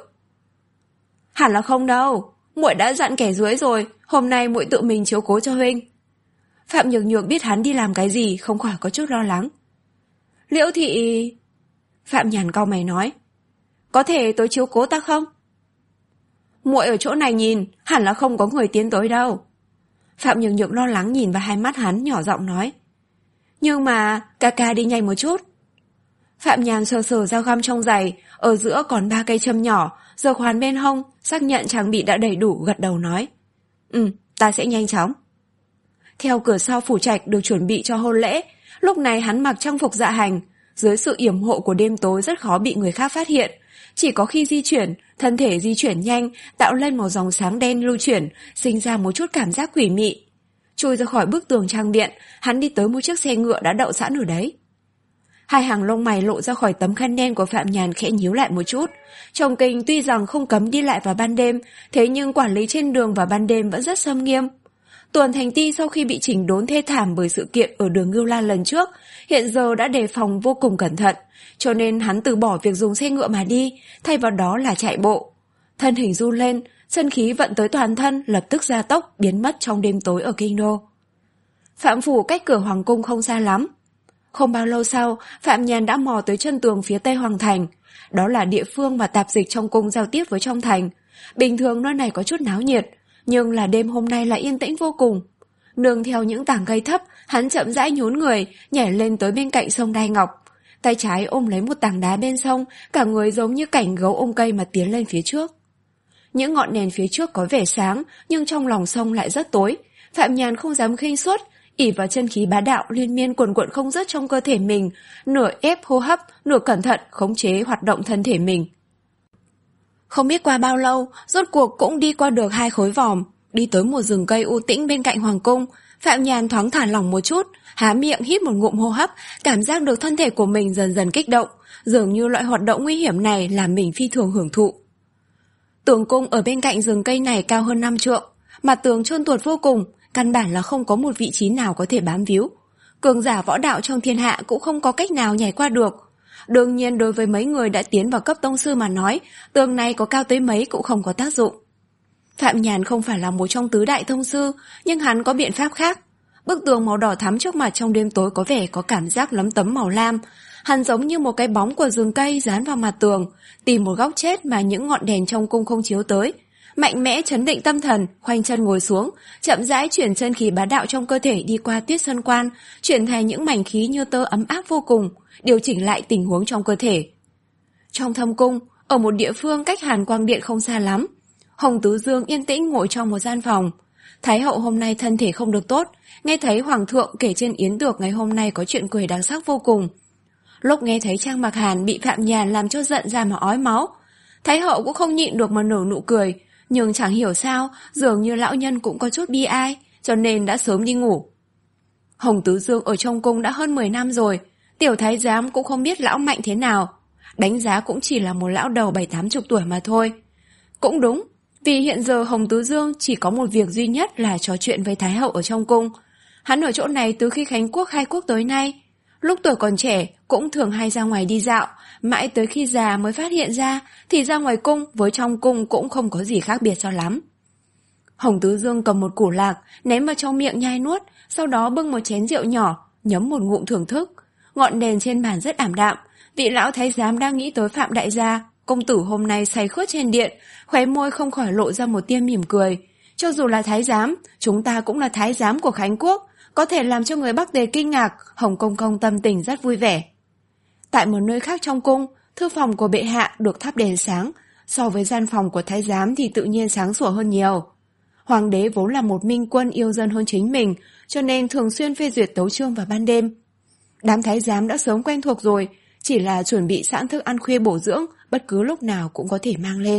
Hẳn là không đâu, muội đã dặn kẻ dưới rồi, hôm nay muội tự mình chiếu cố cho huynh. Phạm Nhược Nhược biết hắn đi làm cái gì, không khỏi có chút lo lắng. Liễu thị... Phạm Nhàn cau mày nói, có thể tới chiếu cố ta không? Muội ở chỗ này nhìn, hẳn là không có người tiến tới đâu. Phạm Nhược Nhược lo lắng nhìn vào hai mắt hắn, nhỏ giọng nói. Nhưng mà, ca ca đi nhanh một chút. Phạm Nhàn sờ sờ dao găm trong giày, ở giữa còn ba cây châm nhỏ, dược hoàn bên hông, xác nhận trang bị đã đầy đủ, gật đầu nói. Ừ, ta sẽ nhanh chóng. Theo cửa sau phủ trạch được chuẩn bị cho hôn lễ, lúc này hắn mặc trang phục dạ hành, dưới sự yểm hộ của đêm tối rất khó bị người khác phát hiện. Chỉ có khi di chuyển, thân thể di chuyển nhanh, tạo lên một dòng sáng đen lưu chuyển, sinh ra một chút cảm giác quỷ mị. Chui ra khỏi bức tường trang điện, hắn đi tới một chiếc xe ngựa đã đậu sẵn ở đấy. Hai hàng lông mày lộ ra khỏi tấm khăn đen của Phạm Nhàn khẽ nhíu lại một chút. Trong kinh tuy rằng không cấm đi lại vào ban đêm, thế nhưng quản lý trên đường vào ban đêm vẫn rất xâm nghiêm. Tuần Thành Ti sau khi bị chỉnh đốn thê thảm bởi sự kiện ở đường Ngưu Lan lần trước, hiện giờ đã đề phòng vô cùng cẩn thận, cho nên hắn từ bỏ việc dùng xe ngựa mà đi, thay vào đó là chạy bộ. Thân hình run lên, chân khí vận tới toàn thân, lập tức gia tốc, biến mất trong đêm tối ở kinh đô. Phạm phủ cách cửa hoàng cung không xa lắm. Không bao lâu sau, Phạm Nhàn đã mò tới chân tường phía tây hoàng thành. Đó là địa phương mà tạp dịch trong cung giao tiếp với trong thành. Bình thường nơi này có chút náo nhiệt, nhưng là đêm hôm nay lại yên tĩnh vô cùng. Nương theo những tảng cây thấp, hắn chậm rãi nhún người, nhảy lên tới bên cạnh sông Đai Ngọc. Tay trái ôm lấy một tảng đá bên sông, cả người giống như cảnh gấu ôm cây mà tiến lên phía trước. Những ngọn đèn phía trước có vẻ sáng, nhưng trong lòng sông lại rất tối. Phạm Nhàn không dám khinh suất, ỷ vào chân khí bá đạo liên miên quần quận không dứt trong cơ thể mình, nửa ép hô hấp, nửa cẩn thận khống chế hoạt động thân thể mình. Không biết qua bao lâu, rốt cuộc cũng đi qua được hai khối vòm, đi tới một rừng cây u tĩnh bên cạnh hoàng cung. Phạm Nhàn thoáng thả lỏng một chút, há miệng hít một ngụm hô hấp, cảm giác được thân thể của mình dần dần kích động, dường như loại hoạt động nguy hiểm này làm mình phi thường hưởng thụ. Tường cung ở bên cạnh rừng cây này cao hơn năm trượng, mặt tường trơn tuột vô cùng, căn bản là không có một vị trí nào có thể bám víu. Cường giả võ đạo trong thiên hạ cũng không có cách nào nhảy qua được. Đương nhiên đối với mấy người đã tiến vào cấp tông sư mà nói, tường này có cao tới mấy cũng không có tác dụng. Phạm Nhàn không phải là một trong tứ đại tông sư, nhưng hắn có biện pháp khác. Bức tường màu đỏ thắm trước mặt trong đêm tối có vẻ có cảm giác lấm tấm màu lam. Hắn giống như một cái bóng của rừng cây dán vào mặt tường, tìm một góc chết mà những ngọn đèn trong cung không chiếu tới. Mạnh mẽ chấn định tâm thần, khoanh chân ngồi xuống, chậm rãi chuyển chân khí bá đạo trong cơ thể đi qua Tuyết Sơn Quan, chuyển thành những mảnh khí như tơ ấm áp vô cùng, điều chỉnh lại tình huống trong cơ thể. Trong thâm cung, ở một địa phương cách Hàn Quang Điện không xa lắm, Hồng Tứ Dương yên tĩnh ngồi trong một gian phòng. Thái hậu hôm nay thân thể không được tốt, nghe thấy hoàng thượng kể trên yến tiệc ngày hôm nay có chuyện cười đáng sắc vô cùng. Lúc nghe thấy Trang Mặc Hàn bị Phạm Nhàn làm cho giận ra mà ói máu, Thái hậu cũng không nhịn được mà nở nụ cười, nhưng chẳng hiểu sao, dường như lão nhân cũng có chút bi ai, cho nên đã sớm đi ngủ. Hồng Tứ Dương ở trong cung đã hơn mười năm rồi, Tiểu thái giám cũng không biết lão mạnh thế nào, đánh giá cũng chỉ là một lão đầu bảy tám chục tuổi mà thôi. Cũng đúng, vì hiện giờ Hồng Tứ Dương chỉ có một việc duy nhất là trò chuyện với Thái hậu ở trong cung. Hắn ở chỗ này từ khi Khánh Quốc khai quốc tới nay. Lúc tuổi còn trẻ cũng thường hay ra ngoài đi dạo, mãi tới khi già mới phát hiện ra thì ra ngoài cung với trong cung cũng không có gì khác biệt cho lắm. Hồng Tứ Dương cầm một củ lạc, ném vào trong miệng nhai nuốt, sau đó bưng một chén rượu nhỏ, nhấm một ngụm thưởng thức. Ngọn đèn trên bàn rất ảm đạm, vị lão thái giám đang nghĩ tới Phạm đại gia, công tử hôm nay say khướt trên điện, khóe môi không khỏi lộ ra một tia mỉm cười. Cho dù là thái giám, chúng ta cũng là thái giám của Khánh Quốc, có thể làm cho người Bắc Tề kinh ngạc. Hồng công công tâm tình rất vui vẻ. Tại một nơi khác trong cung, thư phòng của bệ hạ được thắp đèn sáng, so với gian phòng của thái giám thì tự nhiên sáng sủa hơn nhiều. Hoàng đế vốn là một minh quân yêu dân hơn chính mình, cho nên thường xuyên phê duyệt tấu chương vào ban đêm. Đám thái giám đã sớm quen thuộc rồi, chỉ là chuẩn bị sẵn thức ăn khuya bổ dưỡng, bất cứ lúc nào cũng có thể mang lên.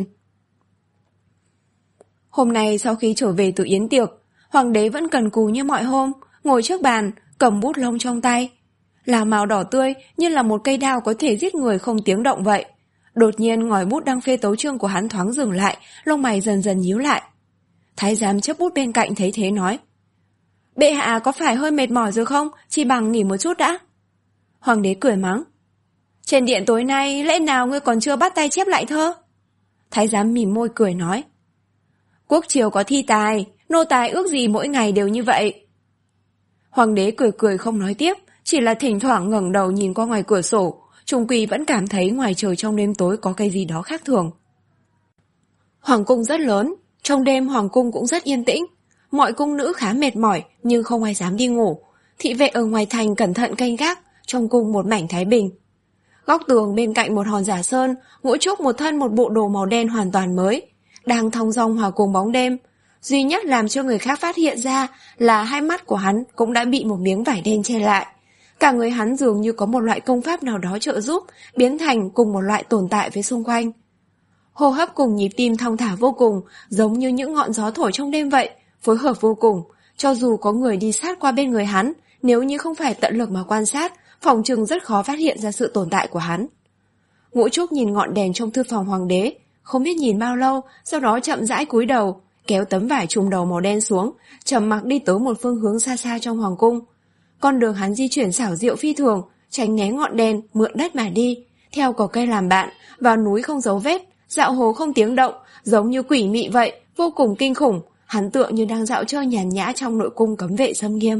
Hôm nay sau khi trở về từ yến tiệc, hoàng đế vẫn cần cù như mọi hôm, ngồi trước bàn, cầm bút lông trong tay. Là màu đỏ tươi như là một cây đao có thể giết người không tiếng động vậy. Đột nhiên ngòi bút đang phê tấu chương của hắn thoáng dừng lại, lông mày dần dần nhíu lại. Thái giám chấp bút bên cạnh thấy thế nói: Bệ hạ có phải hơi mệt mỏi rồi không? Chỉ bằng nghỉ một chút đã. Hoàng đế cười mắng: Trên điện tối nay lẽ nào ngươi còn chưa bắt tay chép lại thơ? Thái giám mỉm môi cười nói: Quốc triều có thi tài, nô tài ước gì mỗi ngày đều như vậy. Hoàng đế cười cười không nói tiếp, chỉ là thỉnh thoảng ngẩng đầu nhìn qua ngoài cửa sổ, trung quy vẫn cảm thấy ngoài trời trong đêm tối có cái gì đó khác thường. Hoàng cung rất lớn, trong đêm hoàng cung cũng rất yên tĩnh. Mọi cung nữ khá mệt mỏi nhưng không ai dám đi ngủ. Thị vệ ở ngoài thành cẩn thận canh gác, trong cung một mảnh thái bình. Góc tường bên cạnh một hòn giả sơn, Ngũ Trúc một thân một bộ đồ màu đen hoàn toàn mới, đang thong dong hòa cùng bóng đêm. Duy nhất làm cho người khác phát hiện ra là hai mắt của hắn cũng đã bị một miếng vải đen che lại. Cả người hắn dường như có một loại công pháp nào đó trợ giúp, biến thành cùng một loại tồn tại với xung quanh. Hô hấp cùng nhịp tim thong thả vô cùng, giống như những ngọn gió thổi trong đêm vậy, phối hợp vô cùng. Cho dù có người đi sát qua bên người hắn, nếu như không phải tận lực mà quan sát, phòng chừng rất khó phát hiện ra sự tồn tại của hắn. Ngũ Trúc nhìn ngọn đèn trong thư phòng hoàng đế, không biết nhìn bao lâu, sau đó chậm rãi cúi đầu, kéo tấm vải trùm đầu màu đen xuống, trầm mặc đi tới một phương hướng xa xa trong hoàng cung. Con đường hắn di chuyển xảo diệu phi thường, tránh né ngọn đèn, mượn đất mà đi, theo cỏ cây làm bạn, vào núi không dấu vết, dạo hồ không tiếng động, giống như quỷ mị vậy, vô cùng kinh khủng. Hắn tựa như đang dạo chơi nhàn nhã trong nội cung cấm vệ xâm nghiêm.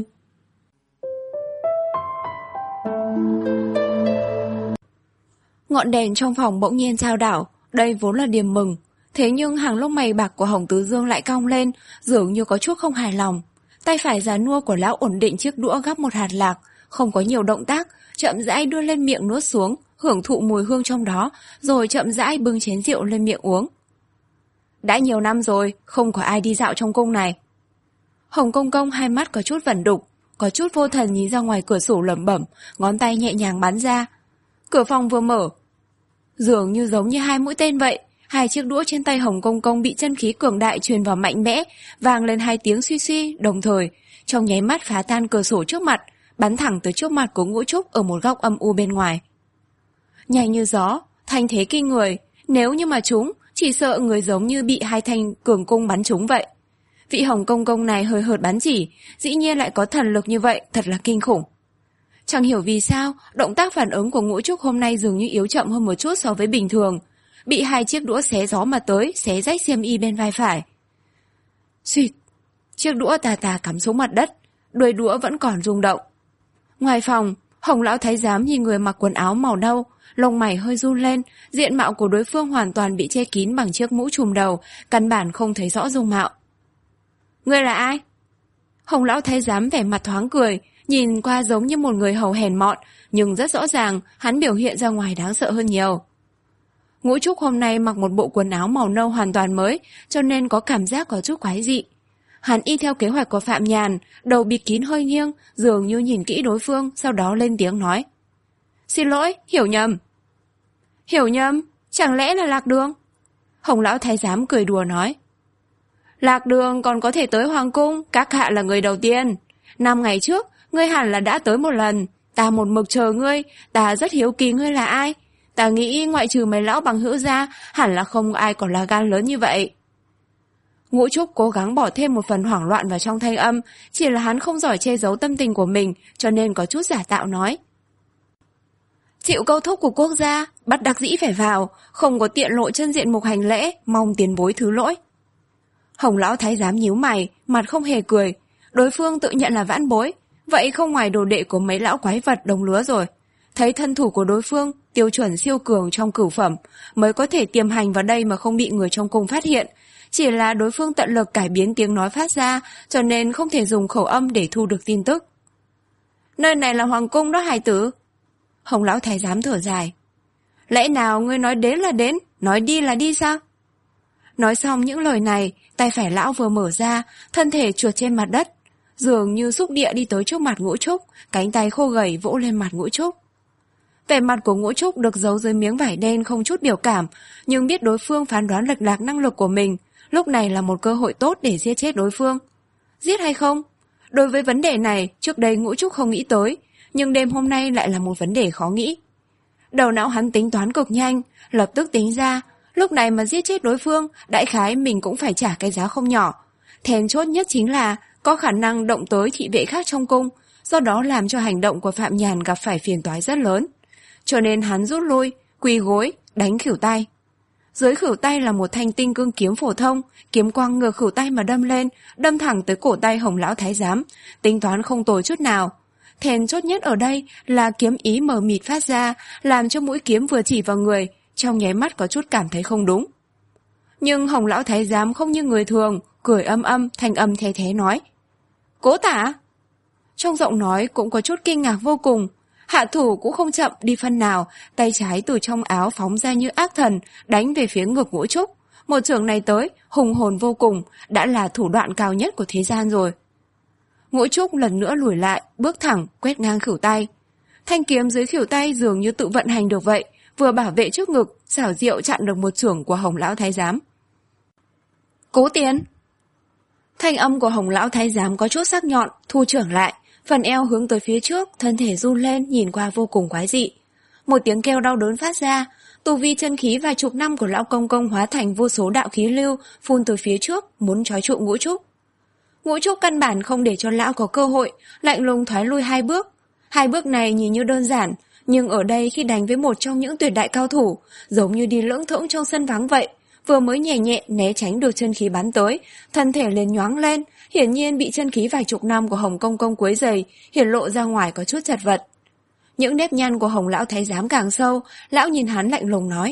Ngọn đèn trong phòng bỗng nhiên dao đảo, đây vốn là điểm mừng. Thế nhưng hàng lông mày bạc của Hồng Tứ Dương lại cong lên, dường như có chút không hài lòng. Tay phải già nua của lão ổn định chiếc đũa gắp một hạt lạc, không có nhiều động tác, chậm rãi đưa lên miệng nuốt xuống, hưởng thụ mùi hương trong đó, rồi chậm rãi bưng chén rượu lên miệng uống. Đã nhiều năm rồi, không có ai đi dạo trong cung này. Hồng công công hai mắt có chút vẩn đục, có chút vô thần nhìn ra ngoài cửa sổ lẩm bẩm, ngón tay nhẹ nhàng bắn ra. Cửa phòng vừa mở, dường như giống như hai mũi tên vậy, hai chiếc đũa trên tay Hồng công công bị chân khí cường đại truyền vào mạnh mẽ, vang lên hai tiếng suy suy, đồng thời, trong nháy mắt phá tan cửa sổ trước mặt, bắn thẳng tới trước mặt của Ngũ Trúc ở một góc âm u bên ngoài. Nhanh như gió, thanh thế kinh người, nếu như mà trúng, chỉ sợ người giống như bị hai thanh cường cung bắn trúng vậy. Vị Hồng công công này hơi hợt bắn chỉ, dĩ nhiên lại có thần lực như vậy, thật là kinh khủng. Chẳng hiểu vì sao, động tác phản ứng của Ngũ Trúc hôm nay dường như yếu chậm hơn một chút so với bình thường, bị hai chiếc đũa xé gió mà tới, xé rách xiêm y bên vai phải. Xuyệt, chiếc đũa tà tà cắm xuống mặt đất, đuôi đũa vẫn còn rung động. Ngoài phòng, Hồng lão thái giám nhìn người mặc quần áo màu nâu, lông mày hơi run lên, diện mạo của đối phương hoàn toàn bị che kín bằng chiếc mũ trùm đầu, căn bản không thấy rõ dung mạo. Ngươi là ai? Hồng lão thái giám vẻ mặt thoáng cười, nhìn qua giống như một người hầu hèn mọn, nhưng rất rõ ràng hắn biểu hiện ra ngoài đáng sợ hơn nhiều. Ngũ Trúc hôm nay mặc một bộ quần áo màu nâu hoàn toàn mới, cho nên có cảm giác có chút quái dị. Hắn y theo kế hoạch của Phạm Nhàn, đầu bịt kín hơi nghiêng, dường như nhìn kỹ đối phương, sau đó lên tiếng nói: Xin lỗi, hiểu nhầm. Hiểu nhầm? Chẳng lẽ là Lạc Đường? Hồng lão thái giám cười đùa nói: Lạc Đường còn có thể tới hoàng cung, các hạ là người đầu tiên. Năm ngày trước, ngươi hẳn là đã tới một lần, Ta một mực chờ ngươi, ta rất hiếu kỳ ngươi là ai. Ta nghĩ ngoại trừ mấy lão bằng hữu ra, hẳn là không ai còn là gan lớn như vậy. Ngũ Trúc cố gắng bỏ thêm một phần hoảng loạn vào trong thanh âm, chỉ là hắn không giỏi che giấu tâm tình của mình, cho nên có chút giả tạo nói. Chịu câu thúc của quốc gia, bắt đắc dĩ phải vào, không có tiện lộ chân diện mục hành lễ, mong tiền bối thứ lỗi. Hồng lão thái giám nhíu mày, mặt không hề cười. Đối phương tự nhận là vãn bối, vậy không ngoài đồ đệ của mấy lão quái vật đồng lứa rồi. Thấy thân thủ của đối phương, tiêu chuẩn siêu cường trong cửu phẩm, mới có thể tiềm hành vào đây mà không bị người trong cung phát hiện. Chỉ là đối phương tận lực cải biến tiếng nói phát ra, cho nên không thể dùng khẩu âm để thu được tin tức. Nơi này là hoàng cung đó hài tử. Hồng lão thái giám thở dài. Lẽ nào ngươi nói đến là đến, nói đi là đi sao? Nói xong những lời này, tay phải lão vừa mở ra, thân thể trượt trên mặt đất, dường như xúc địa đi tới trước mặt Ngũ Trúc, cánh tay khô gầy vỗ lên mặt Ngũ Trúc. Vẻ mặt của Ngũ Trúc được giấu dưới miếng vải đen không chút biểu cảm, nhưng biết đối phương phán đoán lệch lạc năng lực của mình, lúc này là một cơ hội tốt để giết chết đối phương. Giết hay không? Đối với vấn đề này, trước đây Ngũ Trúc không nghĩ tới, nhưng đêm hôm nay lại là một vấn đề khó nghĩ. Đầu não hắn tính toán cực nhanh, lập tức tính ra, lúc này mà giết chết đối phương, đại khái mình cũng phải trả cái giá không nhỏ. Then chốt nhất chính là có khả năng động tới thị vệ khác trong cung, do đó làm cho hành động của Phạm Nhàn gặp phải phiền toái rất lớn. Cho nên hắn rút lui, quỳ gối, đánh khỉu tay. Dưới khỉu tay là một thanh tinh cương kiếm phổ thông, kiếm quang ngược khỉu tay mà đâm lên, đâm thẳng tới cổ tay Hồng lão thái giám, tính toán không tồi chút nào. Then chốt nhất ở đây là kiếm ý mờ mịt phát ra, làm cho mũi kiếm vừa chỉ vào người, trong nháy mắt có chút cảm thấy không đúng. Nhưng Hồng lão thái giám không như người thường, cười âm âm, thanh âm the thế nói. Cố tả! Trong giọng nói cũng có chút kinh ngạc vô cùng. Hạ thủ cũng không chậm đi phân nào, tay trái từ trong áo phóng ra như ác thần, đánh về phía ngực Ngũ Trúc. Một chưởng này tới, hùng hồn vô cùng, đã là thủ đoạn cao nhất của thế gian rồi. Ngũ Trúc lần nữa lùi lại, bước thẳng, quét ngang khỉu tay. Thanh kiếm dưới khỉu tay dường như tự vận hành được vậy, vừa bảo vệ trước ngực, xảo diệu chặn được một chưởng của Hồng lão thái giám. Cố tiền! Thanh âm của Hồng lão thái giám có chút sắc nhọn, thu chưởng lại, phần eo hướng tới phía trước, thân thể run lên, nhìn qua vô cùng quái dị. Một tiếng kêu đau đớn phát ra, tu vi chân khí vài chục năm của lão công công hóa thành vô số đạo khí lưu, phun từ phía trước, muốn trói trụ Ngũ Trúc. Ngũ Trúc căn bản không để cho lão có cơ hội, lạnh lùng thoái lui hai bước. Hai bước này nhìn như đơn giản, nhưng ở đây khi đánh với một trong những tuyệt đại cao thủ, giống như đi lưỡng thững trong sân vắng vậy, vừa mới nhẹ nhẹ né tránh được chân khí bắn tới, thân thể liền nhoáng lên, hiển nhiên bị chân khí vài chục năm của Hồng công công quấy rầy, hiển lộ ra ngoài có chút chật vật. Những nếp nhăn của Hồng lão thái giám càng sâu, lão nhìn hắn lạnh lùng nói.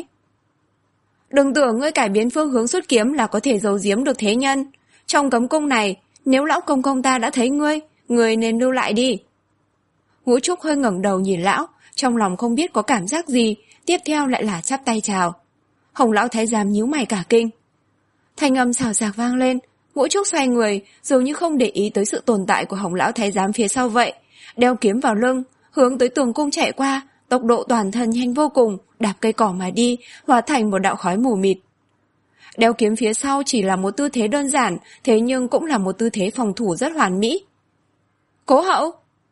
Đừng tưởng ngươi cải biến phương hướng xuất kiếm là có thể giấu giếm được thế nhân. Trong cấm cung này, nếu lão công công ta đã thấy ngươi, ngươi nên lưu lại đi. Ngũ Trúc hơi ngẩng đầu nhìn lão, trong lòng không biết có cảm giác gì, tiếp theo lại là chắp tay chào. Hồng lão thái giám nhíu mày cả kinh. Thanh âm xào xạc vang lên, Ngũ Trúc xoay người, dường như không để ý tới sự tồn tại của Hồng lão thái giám phía sau vậy, đeo kiếm vào lưng, hướng tới tường cung chạy qua, tốc độ toàn thân nhanh vô cùng, đạp cây cỏ mà đi, hóa thành một đạo khói mù mịt. Đeo kiếm phía sau chỉ là một tư thế đơn giản, thế nhưng cũng là một tư thế phòng thủ rất hoàn mỹ. Cố hậu!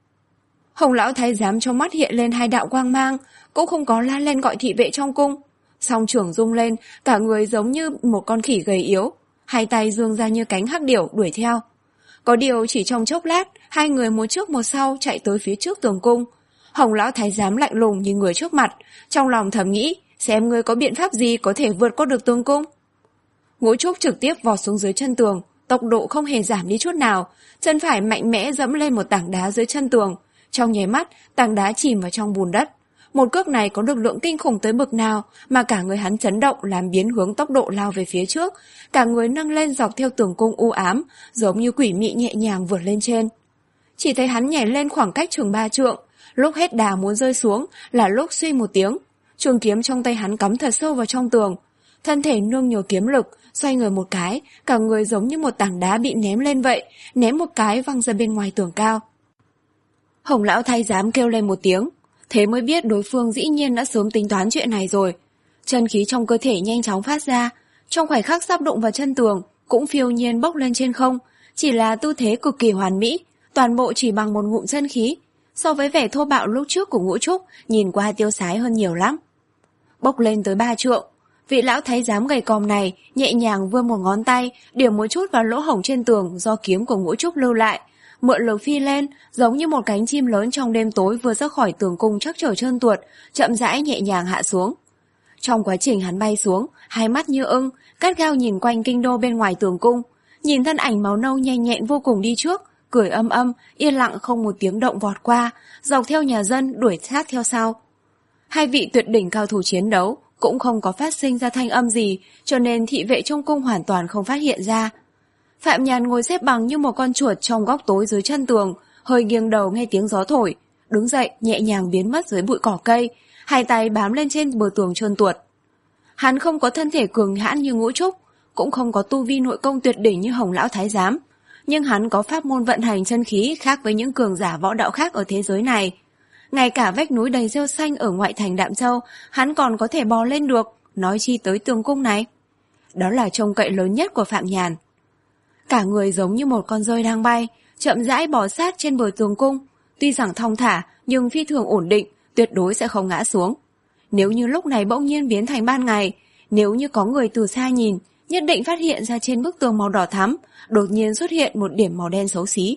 Hồng lão thái giám trong mắt hiện lên hai đạo quang mang, cũng không có la lên gọi thị vệ trong cung. Song trưởng rung lên, cả người giống như một con khỉ gầy yếu, hai tay giương ra như cánh hắc điểu đuổi theo. Có điều chỉ trong chốc lát, hai người một trước một sau chạy tới phía trước tường cung. Hồng lão thái giám lạnh lùng nhìn người trước mặt, trong lòng thầm nghĩ, xem ngươi có biện pháp gì có thể vượt qua được tường cung. Ngũ Trúc trực tiếp vọt xuống dưới chân tường, tốc độ không hề giảm đi chút nào, chân phải mạnh mẽ dẫm lên một tảng đá dưới chân tường. Trong nháy mắt, tảng đá chìm vào trong bùn đất. Một cước này có lực lượng kinh khủng tới bực nào mà cả người hắn chấn động làm biến hướng tốc độ lao về phía trước, cả người nâng lên dọc theo tường cung u ám, giống như quỷ mị nhẹ nhàng vượt lên trên. Chỉ thấy hắn nhảy lên khoảng cách chừng ba trượng, lúc hết đà muốn rơi xuống là lúc suy một tiếng, trường kiếm trong tay hắn cắm thật sâu vào trong tường. Thân thể nương nhờ kiếm lực, xoay người một cái, cả người giống như một tảng đá bị ném lên vậy, ném một cái văng ra bên ngoài tường cao. Hồng lão thái giám kêu lên một tiếng, thế mới biết đối phương dĩ nhiên đã sớm tính toán chuyện này rồi. Chân khí trong cơ thể nhanh chóng phát ra, trong khoảnh khắc sắp đụng vào chân tường, cũng phiêu nhiên bốc lên trên không, chỉ là tư thế cực kỳ hoàn mỹ, toàn bộ chỉ bằng một ngụm chân khí. so với vẻ thô bạo lúc trước của Ngũ Trúc, nhìn qua tiêu sái hơn nhiều lắm. Bốc lên tới ba trượng, vị lão thái giám gầy còm này nhẹ nhàng vươn một ngón tay, điểm một chút vào lỗ hổng trên tường do kiếm của Ngũ Trúc lưu lại, mượn lực phi lên, giống như một cánh chim lớn trong đêm tối vừa ra khỏi tường cung chắc trở trơn tuột, chậm rãi nhẹ nhàng hạ xuống. Trong quá trình hắn bay xuống, hai mắt như ưng, gắt gao nhìn quanh kinh đô bên ngoài tường cung, nhìn thân ảnh máu nâu nhanh nhẹn vô cùng đi trước, cười âm âm, yên lặng không một tiếng động vọt qua, dọc theo nhà dân đuổi sát theo sau. Hai vị tuyệt đỉnh cao thủ chiến đấu cũng không có phát sinh ra thanh âm gì, cho nên thị vệ trong cung hoàn toàn không phát hiện ra. Phạm Nhàn ngồi xếp bằng như một con chuột trong góc tối dưới chân tường, hơi nghiêng đầu nghe tiếng gió thổi, đứng dậy nhẹ nhàng biến mất dưới bụi cỏ cây, hai tay bám lên trên bờ tường trơn tuột. Hắn không có thân thể cường hãn như Ngũ Trúc, cũng không có tu vi nội công tuyệt đỉnh như Hồng lão thái giám, nhưng hắn có pháp môn vận hành chân khí khác với những cường giả võ đạo khác ở thế giới này. Ngay cả vách núi đầy rêu xanh ở ngoại thành Đạm Châu, hắn còn có thể bò lên được, nói chi tới tường cung này. Đó là trông cậy lớn nhất của Phạm Nhàn. Cả người giống như một con dơi đang bay, chậm rãi bò sát trên bờ tường cung, tuy rằng thong thả nhưng phi thường ổn định, tuyệt đối sẽ không ngã xuống. Nếu như lúc này bỗng nhiên biến thành ban ngày, nếu như có người từ xa nhìn, nhất định phát hiện ra trên bức tường màu đỏ thắm đột nhiên xuất hiện một điểm màu đen xấu xí.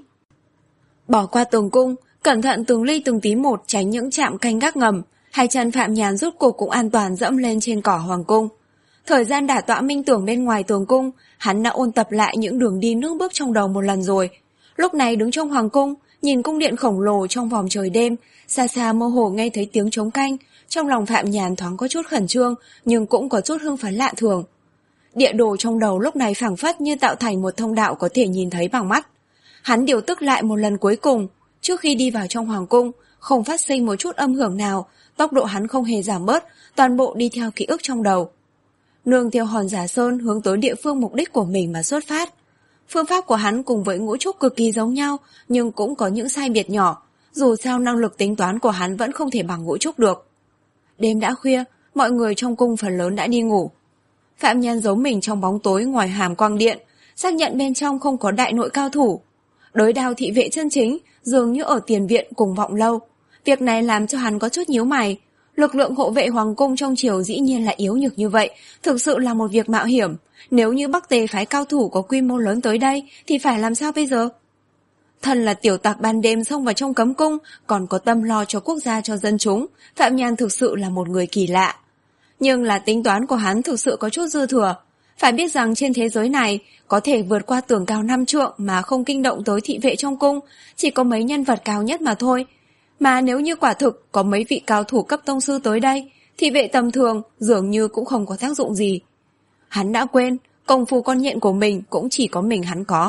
Bỏ qua tường cung, cẩn thận từng ly từng tí một tránh những trạm canh gác ngầm, hai chân Phạm Nhàn rút cuộc cũng an toàn dẫm lên trên cỏ hoàng cung. Thời gian đả tọa minh tưởng bên ngoài tường cung, hắn đã ôn tập lại những đường đi nước bước trong đầu một lần rồi. Lúc này đứng trong hoàng cung, nhìn cung điện khổng lồ trong vòng trời đêm, xa xa mơ hồ nghe thấy tiếng trống canh, trong lòng Phạm Nhàn thoáng có chút khẩn trương, nhưng cũng có chút hưng phấn lạ thường. Địa đồ trong đầu lúc này phảng phất như tạo thành một thông đạo có thể nhìn thấy bằng mắt. Hắn điều tức lại một lần cuối cùng, trước khi đi vào trong hoàng cung, không phát sinh một chút âm hưởng nào, tốc độ hắn không hề giảm bớt, toàn bộ đi theo ký ức trong đầu. Nương theo Hòn Giả Sơn hướng tới địa phương mục đích của mình mà xuất phát. Phương pháp của hắn cùng với Ngũ Trúc cực kỳ giống nhau, nhưng cũng có những sai biệt nhỏ, dù sao năng lực tính toán của hắn vẫn không thể bằng Ngũ Trúc được. Đêm đã khuya, mọi người trong cung phần lớn đã đi ngủ. Phạm Nhàn giấu mình trong bóng tối ngoài hàm quang điện, xác nhận bên trong không có đại nội cao thủ. Đối đao thị vệ chân chính dường như ở tiền viện cùng Vọng Lâu. Việc này làm cho hắn có chút nhíu mày. Lực lượng hộ vệ hoàng cung trong triều dĩ nhiên là yếu nhược như vậy, thực sự là một việc mạo hiểm. Nếu như Bắc Tề phái cao thủ có quy mô lớn tới đây thì phải làm sao bây giờ? Thân là tiểu tặc ban đêm xông vào trong cấm cung, còn có tâm lo cho quốc gia cho dân chúng, Phạm Nhàn thực sự là một người kỳ lạ. Nhưng là tính toán của hắn thực sự có chút dư thừa. Phải biết rằng trên thế giới này, có thể vượt qua tường cao năm trượng mà không kinh động tới thị vệ trong cung, chỉ có mấy nhân vật cao nhất mà thôi. Mà nếu như quả thực có mấy vị cao thủ cấp tông sư tới đây, thị vệ tầm thường dường như cũng không có tác dụng gì. Hắn đã quên, công phu con nhện của mình cũng chỉ có mình hắn có.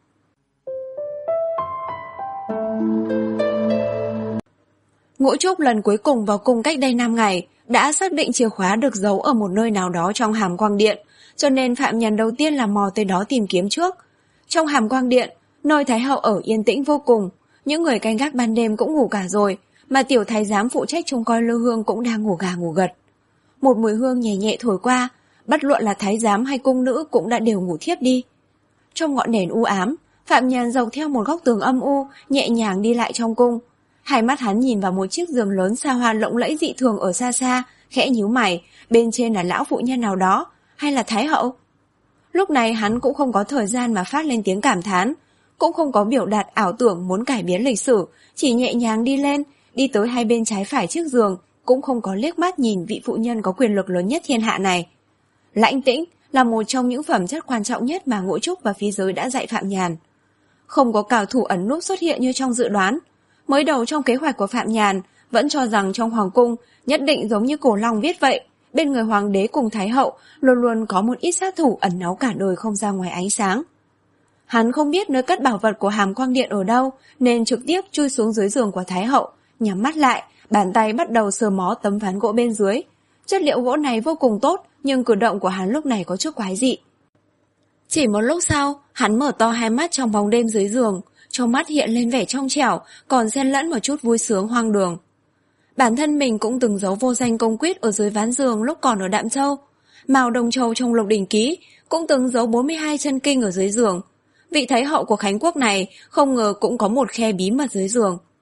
Ngũ Trúc lần cuối cùng vào cung cách đây năm ngày, đã xác định chìa khóa được giấu ở một nơi nào đó trong hàm quang điện, cho nên Phạm Nhàn đầu tiên là mò tới đó tìm kiếm trước. Trong hàm quang điện, nơi Thái hậu ở yên tĩnh vô cùng, những người canh gác ban đêm cũng ngủ cả rồi, mà tiểu thái giám phụ trách trông coi lư hương cũng đang ngủ gà ngủ gật. Một mùi hương nhẹ nhẹ thổi qua, bất luận là thái giám hay cung nữ cũng đã đều ngủ thiếp đi. Trong ngọn đèn u ám, Phạm Nhàn dọc theo một góc tường âm u, nhẹ nhàng đi lại trong cung. Hai mắt hắn nhìn vào một chiếc giường lớn xa hoa lộng lẫy dị thường ở xa xa, khẽ nhíu mày, bên trên là lão phụ nhân nào đó, hay là thái hậu? Lúc này hắn cũng không có thời gian mà phát lên tiếng cảm thán, cũng không có biểu đạt ảo tưởng muốn cải biến lịch sử, chỉ nhẹ nhàng đi lên, đi tới hai bên trái phải chiếc giường, cũng không có liếc mắt nhìn vị phụ nhân có quyền lực lớn nhất thiên hạ này. Lãnh tĩnh là một trong những phẩm chất quan trọng nhất mà Ngũ Trúc và Phí Giới đã dạy Phạm Nhàn. Không có cao thủ ẩn núp xuất hiện như trong dự đoán. Mới đầu trong kế hoạch của Phạm Nhàn vẫn cho rằng trong hoàng cung nhất định giống như Cổ Long viết vậy, bên người hoàng đế cùng thái hậu luôn luôn có một ít sát thủ ẩn náu cả đời không ra ngoài ánh sáng. Hắn không biết nơi cất bảo vật của hàm quang điện ở đâu, nên trực tiếp chui xuống dưới giường của thái hậu, nhắm mắt lại, bàn tay bắt đầu sờ mó tấm ván gỗ bên dưới. Chất liệu gỗ này vô cùng tốt, nhưng cử động của hắn lúc này có chút quái dị. Chỉ một lúc sau, hắn mở to hai mắt trong bóng đêm dưới giường, trong mắt hiện lên vẻ trong trẻo, còn xen lẫn một chút vui sướng hoang đường. Bản thân mình cũng từng giấu vô danh công quyết ở dưới ván giường lúc còn ở Đạm Châu. Mao Đông Châu trong Lục Đỉnh Ký cũng từng giấu bốn mươi hai chân kinh ở dưới giường. Vị thái hậu của Khánh Quốc này không ngờ cũng có một khe bí mật dưới giường.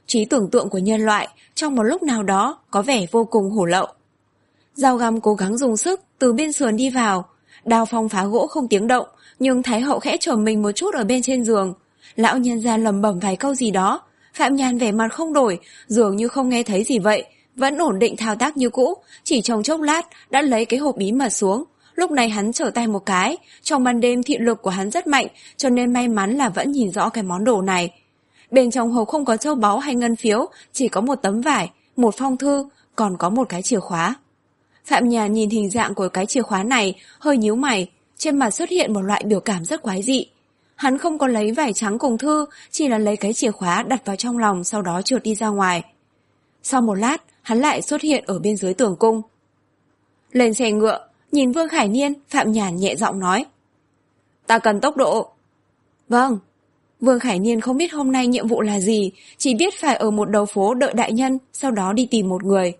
Trí tưởng tượng của nhân loại trong một lúc nào đó có vẻ vô cùng hổ lậu. Dao găm cố gắng dùng sức từ bên sườn đi vào, đao phong phá gỗ không tiếng động, nhưng Thái hậu khẽ trồm mình một chút ở bên trên giường. Lão nhân gia lẩm bẩm vài câu gì đó, Phạm Nhàn vẻ mặt không đổi, dường như không nghe thấy gì vậy, vẫn ổn định thao tác như cũ, chỉ trong chốc lát đã lấy cái hộp bí mật xuống. Lúc này hắn trở tay một cái, trong ban đêm thị lực của hắn rất mạnh, cho nên may mắn là vẫn nhìn rõ cái món đồ này. Bên trong hộp không có châu báu hay ngân phiếu, chỉ có một tấm vải, một phong thư, còn có một cái chìa khóa. Phạm Nhàn nhìn hình dạng của cái chìa khóa này, hơi nhíu mày, trên mặt xuất hiện một loại biểu cảm rất quái dị. Hắn không có lấy vải trắng cùng thư, chỉ là lấy cái chìa khóa đặt vào trong lòng, sau đó trượt đi ra ngoài. Sau một lát, hắn lại xuất hiện ở bên dưới tường cung. Lên xe ngựa, nhìn Vương Khải Niên, Phạm Nhàn nhẹ giọng nói. Ta cần tốc độ. Vâng. Vương Khải Niên không biết hôm nay nhiệm vụ là gì, chỉ biết phải ở một đầu phố đợi đại nhân, sau đó đi tìm một người.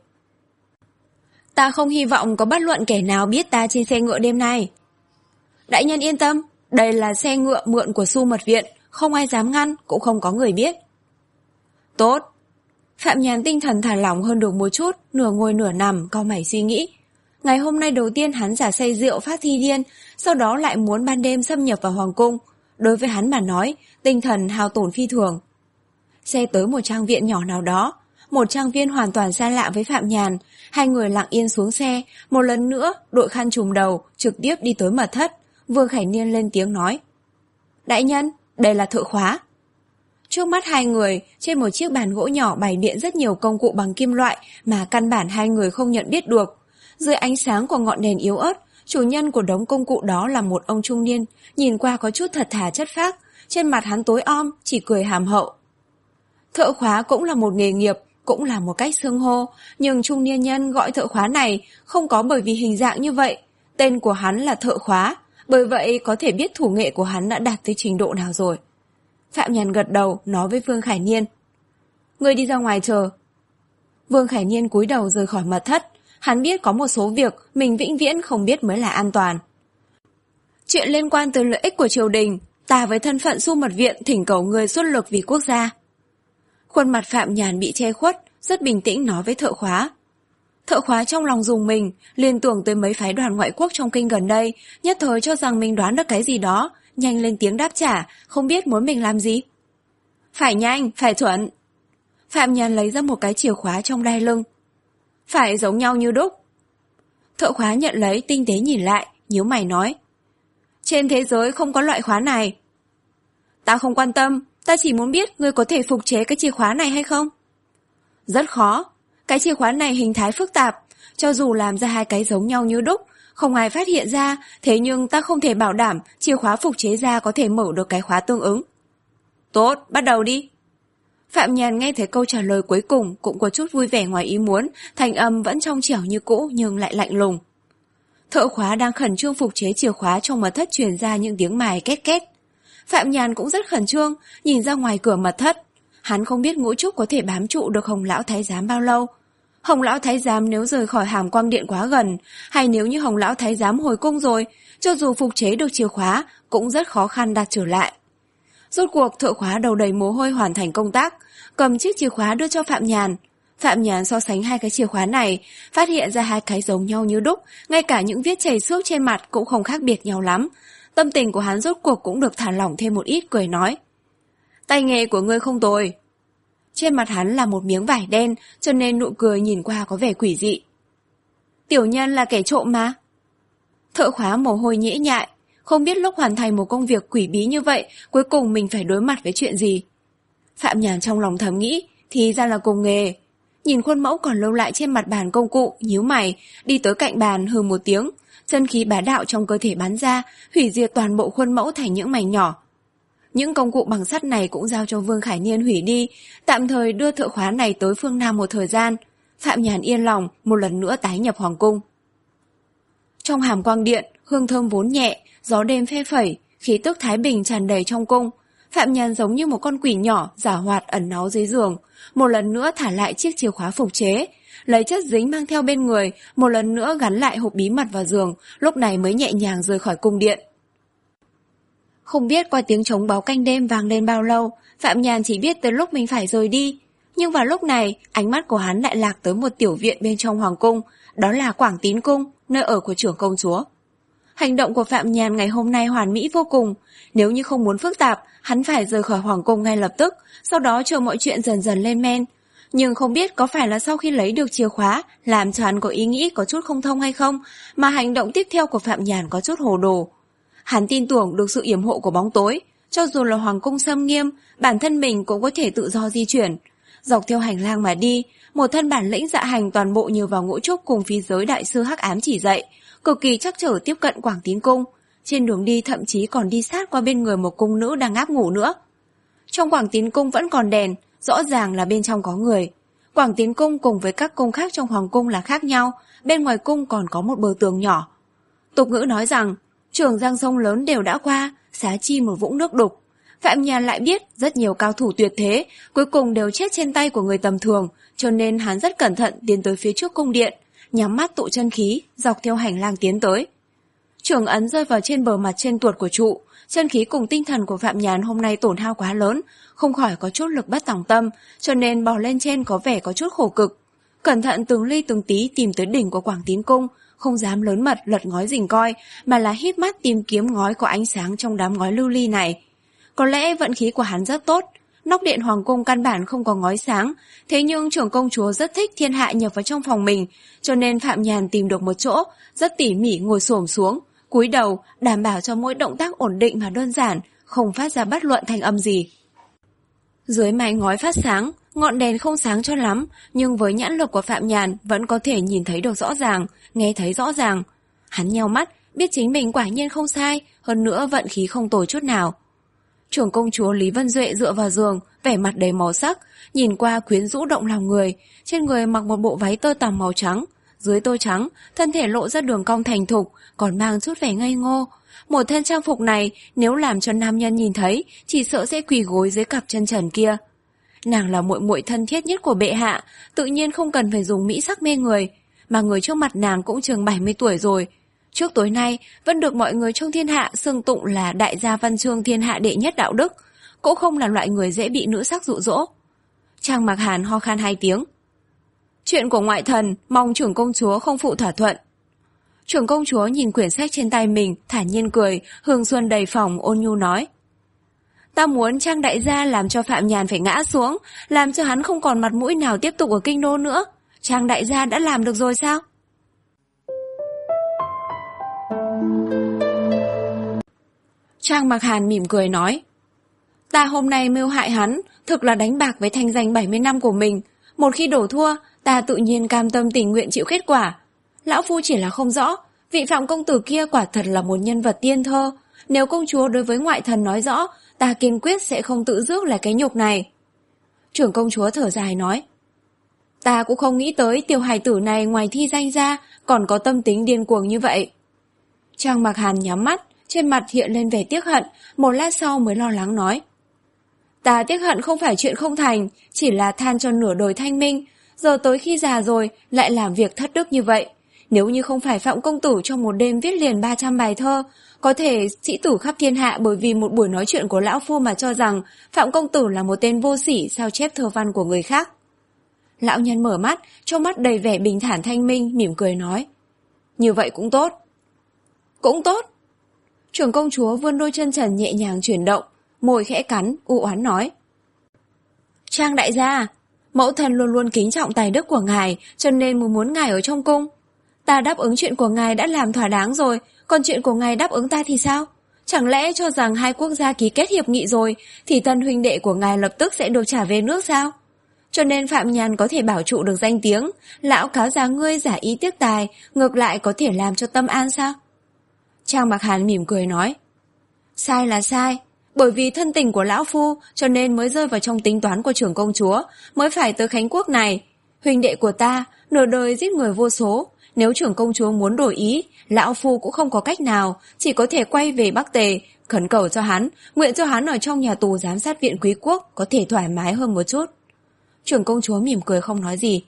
Ta không hy vọng có bất luận kẻ nào biết ta trên xe ngựa đêm nay. Đại nhân yên tâm, đây là xe ngựa mượn của Su Mật Viện, không ai dám ngăn, cũng không có người biết. Tốt. Phạm Nhàn tinh thần thả lỏng hơn được một chút, nửa ngồi nửa nằm, cau mày suy nghĩ. Ngày hôm nay đầu tiên hắn giả say rượu phát thi điên, sau đó lại muốn ban đêm xâm nhập vào hoàng cung. Đối với hắn mà nói, tinh thần hao tổn phi thường. Xe tới một trang viện nhỏ nào đó, một trang viên hoàn toàn xa lạ với Phạm Nhàn. Hai người lặng yên xuống xe, một lần nữa đội khăn trùm đầu, trực tiếp đi tới mật thất. Vương Khải Niên lên tiếng nói. Đại nhân, đây là thợ khóa. Trước mắt hai người, trên một chiếc bàn gỗ nhỏ bày biện rất nhiều công cụ bằng kim loại mà căn bản hai người không nhận biết được. Dưới ánh sáng của ngọn đèn yếu ớt, chủ nhân của đống công cụ đó là một ông trung niên, nhìn qua có chút thật thà chất phác, trên mặt hắn tối om, chỉ cười hàm hậu. Thợ khóa cũng là một nghề nghiệp, cũng là một cách xưng hô, nhưng trung niên nhân gọi thợ khóa này không có bởi vì hình dạng như vậy. Tên của hắn là thợ khóa, bởi vậy có thể biết thủ nghệ của hắn đã đạt tới trình độ nào rồi. Phạm Nhàn gật đầu, nói với Vương Khải Niên. Người đi ra ngoài chờ. Vương Khải Niên cúi đầu rời khỏi mật thất. Hắn biết có một số việc mình vĩnh viễn không biết mới là an toàn. Chuyện liên quan tới lợi ích của triều đình, ta với thân phận Su Mật Viện thỉnh cầu người xuất lực vì quốc gia. Khuôn mặt Phạm Nhàn bị che khuất, rất bình tĩnh nói với thợ khóa. Thợ khóa trong lòng rùng mình, liên tưởng tới mấy phái đoàn ngoại quốc trong kinh gần đây, nhất thời cho rằng mình đoán được cái gì đó, nhanh lên tiếng đáp trả, không biết muốn mình làm gì. Phải nhanh, phải chuẩn. Phạm Nhàn lấy ra một cái chìa khóa trong đai lưng. Phải giống nhau như đúc. Thợ khóa nhận lấy, tinh tế nhìn lại, nhíu mày nói. Trên thế giới không có loại khóa này. Ta không quan tâm, ta chỉ muốn biết ngươi có thể phục chế cái chìa khóa này hay không? Rất khó. Cái chìa khóa này hình thái phức tạp, cho dù làm ra hai cái giống nhau như đúc, không ai phát hiện ra, thế nhưng ta không thể bảo đảm chìa khóa phục chế ra có thể mở được cái khóa tương ứng. Tốt, bắt đầu đi. Phạm Nhàn nghe thấy câu trả lời cuối cùng cũng có chút vui vẻ ngoài ý muốn, thành âm vẫn trong trẻo như cũ nhưng lại lạnh lùng. Thợ khóa đang khẩn trương phục chế chìa khóa, trong mật thất truyền ra những tiếng mài két két. Phạm Nhàn cũng rất khẩn trương, nhìn ra ngoài cửa mật thất. Hắn không biết Ngũ Trúc có thể bám trụ được Hồng Lão Thái Giám bao lâu. Hồng Lão Thái Giám nếu rời khỏi Hàm Quang Điện quá gần, hay nếu như Hồng Lão Thái Giám hồi cung rồi, cho dù phục chế được chìa khóa cũng rất khó khăn đặt trở lại. Rốt cuộc thợ khóa đầu đầy mồ hôi hoàn thành công tác, cầm chiếc chìa khóa đưa cho Phạm Nhàn. Phạm Nhàn so sánh hai cái chìa khóa này, phát hiện ra hai cái giống nhau như đúc, ngay cả những vết chảy xước trên mặt cũng không khác biệt nhau lắm. Tâm tình của hắn rốt cuộc cũng được thả lỏng thêm một ít, cười nói. Tay nghề của ngươi không tồi. Trên mặt hắn là một miếng vải đen, cho nên nụ cười nhìn qua có vẻ quỷ dị. Tiểu nhân là kẻ trộm mà. Thợ khóa mồ hôi nhễ nhại, không biết lúc hoàn thành một công việc quỷ bí như vậy, cuối cùng mình phải đối mặt với chuyện gì. Phạm Nhàn trong lòng thầm nghĩ, thì ra là cùng nghề. Nhìn khuôn mẫu còn lâu lại trên mặt bàn công cụ, nhíu mày, đi tới cạnh bàn hừ một tiếng, chân khí bá đạo trong cơ thể bắn ra, hủy diệt toàn bộ khuôn mẫu thành những mảnh nhỏ. Những công cụ bằng sắt này cũng giao cho Vương Khải Niên hủy đi, tạm thời đưa thợ khóa này tới phương Nam một thời gian. Phạm Nhàn yên lòng, một lần nữa tái nhập hoàng cung. Trong Hàm Quang Điện, hương thơm vốn nhẹ, gió đêm phe phẩy, khí tức thái bình tràn đầy trong cung. Phạm Nhàn giống như một con quỷ nhỏ, giả hoạt ẩn náu dưới giường, một lần nữa thả lại chiếc chìa khóa phục chế, lấy chất dính mang theo bên người, một lần nữa gắn lại hộp bí mật vào giường, lúc này mới nhẹ nhàng rời khỏi cung điện. Không biết qua tiếng trống báo canh đêm vang lên bao lâu, Phạm Nhàn chỉ biết tới lúc mình phải rời đi. Nhưng vào lúc này, ánh mắt của hắn lại lạc tới một tiểu viện bên trong hoàng cung, đó là Quảng Tín Cung, nơi ở của trưởng công chúa. Hành động của Phạm Nhàn ngày hôm nay hoàn mỹ vô cùng, nếu như không muốn phức tạp, hắn phải rời khỏi hoàng cung ngay lập tức, sau đó chờ mọi chuyện dần dần lên men. Nhưng không biết có phải là sau khi lấy được chìa khóa, làm cho hắn có ý nghĩ có chút không thông hay không, mà hành động tiếp theo của Phạm Nhàn có chút hồ đồ. Hắn tin tưởng được sự yểm hộ của bóng tối, cho dù là hoàng cung xâm nghiêm, bản thân mình cũng có thể tự do di chuyển. Dọc theo hành lang mà đi, một thân bản lĩnh dạ hành toàn bộ nhờ vào ngũ trúc cùng phi giới đại sư hắc ám chỉ dạy, cực kỳ chắc trở tiếp cận Quảng Tín Cung. Trên đường đi thậm chí còn đi sát qua bên người một cung nữ đang ngáp ngủ nữa. Trong Quảng Tín Cung vẫn còn đèn, rõ ràng là bên trong có người. Quảng Tín Cung cùng với các cung khác trong hoàng cung là khác nhau, bên ngoài cung còn có một bờ tường nhỏ. Tục ngữ nói rằng, trường giang sông lớn đều đã qua, xá chi một vũng nước đục. Phạm Nhàn lại biết rất nhiều cao thủ tuyệt thế, cuối cùng đều chết trên tay của người tầm thường, cho nên hắn rất cẩn thận tiến tới phía trước cung điện, nhắm mắt tụ chân khí, dọc theo hành lang tiến tới. Trường ấn rơi vào trên bờ mặt trên tuột của trụ, chân khí cùng tinh thần của Phạm Nhàn hôm nay tổn hao quá lớn, không khỏi có chút lực bất tòng tâm, cho nên bò lên trên có vẻ có chút khổ cực. Cẩn thận từng ly từng tí tìm tới đỉnh của Quảng Tín Cung, không dám lớn mật lật ngói rình coi, mà là híp mắt tìm kiếm ngói có ánh sáng trong đám ngói lưu ly này. Có lẽ vận khí của hắn rất tốt, nóc điện hoàng cung căn bản không có ngói sáng, thế nhưng trưởng công chúa rất thích thiên hạ nhập vào trong phòng mình, cho nên Phạm Nhàn tìm được một chỗ, rất tỉ mỉ ngồi xổm xuống, cúi đầu, đảm bảo cho mỗi động tác ổn định mà đơn giản, không phát ra bất luận thanh âm gì. Dưới mái ngói phát sáng, ngọn đèn không sáng cho lắm, nhưng với nhãn lực của Phạm Nhàn vẫn có thể nhìn thấy được rõ ràng, nghe thấy rõ ràng. Hắn nheo mắt, biết chính mình quả nhiên không sai, hơn nữa vận khí không tồi chút nào. Trưởng công chúa Lý Vân Duệ dựa vào giường, vẻ mặt đầy màu sắc, nhìn qua quyến rũ động lòng người, trên người mặc một bộ váy tơ tằm màu trắng, dưới tô trắng, thân thể lộ ra đường cong thành thục, còn mang chút vẻ ngây ngô. Một thân trang phục này, nếu làm cho nam nhân nhìn thấy, chỉ sợ sẽ quỳ gối dưới cặp chân trần kia. Nàng là muội muội thân thiết nhất của bệ hạ, tự nhiên không cần phải dùng mỹ sắc mê người, mà người trước mặt nàng cũng chừng bảy mươi tuổi rồi. Trước tối nay, vẫn được mọi người trong thiên hạ xưng tụng là đại gia văn chương thiên hạ đệ nhất đạo đức, cũng không là loại người dễ bị nữ sắc dụ dỗ. Trang Mạc Hàn ho khan hai tiếng. Chuyện của ngoại thần, mong trưởng công chúa không phụ thỏa thuận. Trưởng công chúa nhìn quyển sách trên tay mình, thản nhiên cười, hương xuân đầy phòng ôn nhu nói. Ta muốn Trang đại gia làm cho Phạm Nhàn phải ngã xuống, làm cho hắn không còn mặt mũi nào tiếp tục ở kinh đô nữa. Trang đại gia đã làm được rồi sao? Trang Mạc Hàn mỉm cười nói. Ta hôm nay mưu hại hắn, thực là đánh bạc với thanh danh bảy mươi năm của mình. Một khi đổ thua, ta tự nhiên cam tâm tình nguyện chịu kết quả. Lão phu chỉ là không rõ, vị Phạm công tử kia quả thật là một nhân vật tiên thơ. Nếu công chúa đối với ngoại thần nói rõ, ta kiên quyết sẽ không tự rước lại cái nhục này. Trưởng công chúa thở dài nói. Ta cũng không nghĩ tới tiểu hài tử này ngoài thi danh ra, còn có tâm tính điên cuồng như vậy. Trang Mạc Hàn nhắm mắt, trên mặt hiện lên vẻ tiếc hận, một lát sau mới lo lắng nói. Ta tiếc hận không phải chuyện không thành, chỉ là than cho nửa đời thanh minh, giờ tới khi già rồi lại làm việc thất đức như vậy. Nếu như không phải Phạm công tử trong một đêm viết liền ba trăm bài thơ, có thể sĩ tử khắp thiên hạ bởi vì một buổi nói chuyện của lão phu mà cho rằng Phạm công tử là một tên vô sỉ sao chép thơ văn của người khác. Lão nhân mở mắt, trong mắt đầy vẻ bình thản thanh minh, mỉm cười nói. Như vậy cũng tốt. Cũng tốt. Trưởng công chúa vươn đôi chân trần nhẹ nhàng chuyển động, môi khẽ cắn, u oán nói. Trang đại gia, mẫu thần luôn luôn kính trọng tài đức của ngài, cho nên muốn muốn ngài ở trong cung. Ta đáp ứng chuyện của ngài đã làm thỏa đáng rồi, còn chuyện của ngài đáp ứng ta thì sao? Chẳng lẽ cho rằng hai quốc gia ký kết hiệp nghị rồi, thì tân huynh đệ của ngài lập tức sẽ được trả về nước sao? Cho nên Phạm Nhàn có thể bảo trụ được danh tiếng, lão cáo già ngươi giả ý tiếc tài, ngược lại có thể làm cho tâm an sao? Trang Mạc Hàn mỉm cười nói. Sai là sai, bởi vì thân tình của lão phu cho nên mới rơi vào trong tính toán của trưởng công chúa, mới phải tới Khánh Quốc này. Huynh đệ của ta, nửa đời giết người vô số, nếu trưởng công chúa muốn đổi ý, lão phu cũng không có cách nào, chỉ có thể quay về Bắc Tề, khẩn cầu cho hắn, nguyện cho hắn ở trong nhà tù giám sát viện quý quốc có thể thoải mái hơn một chút. Trưởng công chúa mỉm cười không nói gì.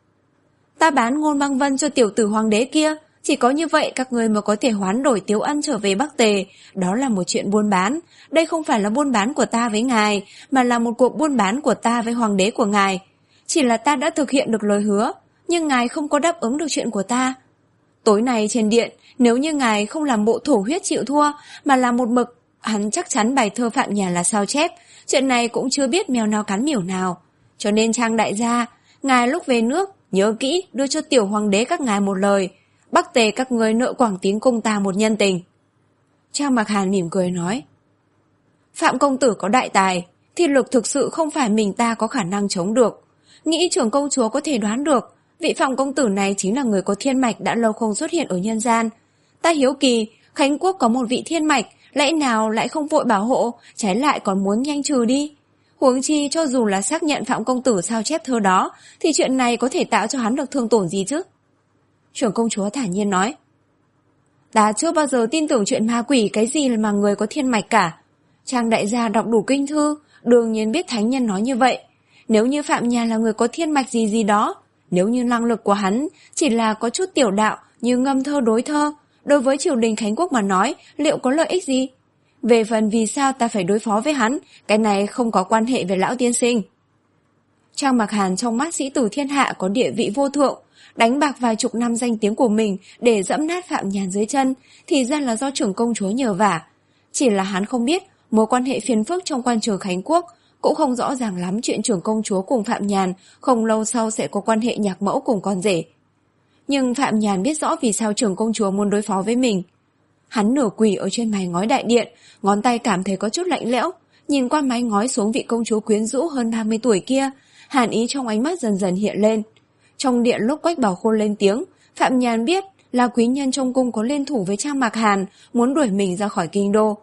Ta bán Ngôn Băng Vân cho tiểu tử hoàng đế kia, chỉ có như vậy các người mới có thể hoán đổi Tiếu Ân trở về Bắc Tề, đó là một chuyện buôn bán. Đây không phải là buôn bán của ta với ngài, mà là một cuộc buôn bán của ta với hoàng đế của ngài. Chỉ là ta đã thực hiện được lời hứa, nhưng ngài không có đáp ứng được chuyện của ta. Tối nay trên điện, nếu như ngài không làm bộ thổ huyết chịu thua, mà làm một mực, hắn chắc chắn bài thơ Phạm Nhàn là sao chép. Chuyện này cũng chưa biết mèo nào cắn miểu nào. Cho nên Trang đại gia, ngài lúc về nước, nhớ kỹ đưa cho tiểu hoàng đế các ngài một lời. Bắc Tề các ngươi nợ Quảng Tín cung ta một nhân tình. Trang Mạc Hàn mỉm cười nói, Phạm công tử có đại tài, thiên lực thực sự không phải mình ta có khả năng chống được. Nghĩ trưởng công chúa có thể đoán được, vị Phạm công tử này chính là người có thiên mạch đã lâu không xuất hiện ở nhân gian. Ta hiếu kỳ, Khánh Quốc có một vị thiên mạch, lẽ nào lại không vội bảo hộ, trái lại còn muốn nhanh trừ đi. Huống chi cho dù là xác nhận Phạm công tử sao chép thơ đó, thì chuyện này có thể tạo cho hắn được thương tổn gì chứ? Trưởng công chúa thản nhiên nói, ta chưa bao giờ tin tưởng chuyện ma quỷ cái gì mà người có thiên mạch cả. Trang đại gia đọc đủ kinh thư, đương nhiên biết thánh nhân nói như vậy. Nếu như Phạm Nhàn là người có thiên mạch gì gì đó, nếu như năng lực của hắn chỉ là có chút tiểu đạo như ngâm thơ đối thơ, đối với triều đình Khánh Quốc mà nói, liệu có lợi ích gì? Về phần vì sao ta phải đối phó với hắn, cái này không có quan hệ với lão tiên sinh. Trang Mạc Hàn trong mắt sĩ tử thiên hạ có địa vị vô thượng, đánh bạc vài chục năm danh tiếng của mình để dẫm nát Phạm Nhàn dưới chân, thì ra là do trưởng công chúa nhờ vả. Chỉ là hắn không biết mối quan hệ phiền phức trong quan trường Khánh Quốc, cũng không rõ ràng lắm chuyện trưởng công chúa cùng Phạm Nhàn không lâu sau sẽ có quan hệ nhạc mẫu cùng con rể. Nhưng Phạm Nhàn biết rõ vì sao trưởng công chúa muốn đối phó với mình. Hắn nửa quỳ ở trên mái ngói đại điện, ngón tay cảm thấy có chút lạnh lẽo, nhìn qua mái ngói xuống vị công chúa quyến rũ hơn ba mươi tuổi kia, hàn ý trong ánh mắt dần dần hiện lên. Trong điện lúc Quách Bảo Khôn lên tiếng, Phạm Nhàn biết là quý nhân trong cung có liên thủ với Trang Mạc Hàn, muốn đuổi mình ra khỏi kinh đô.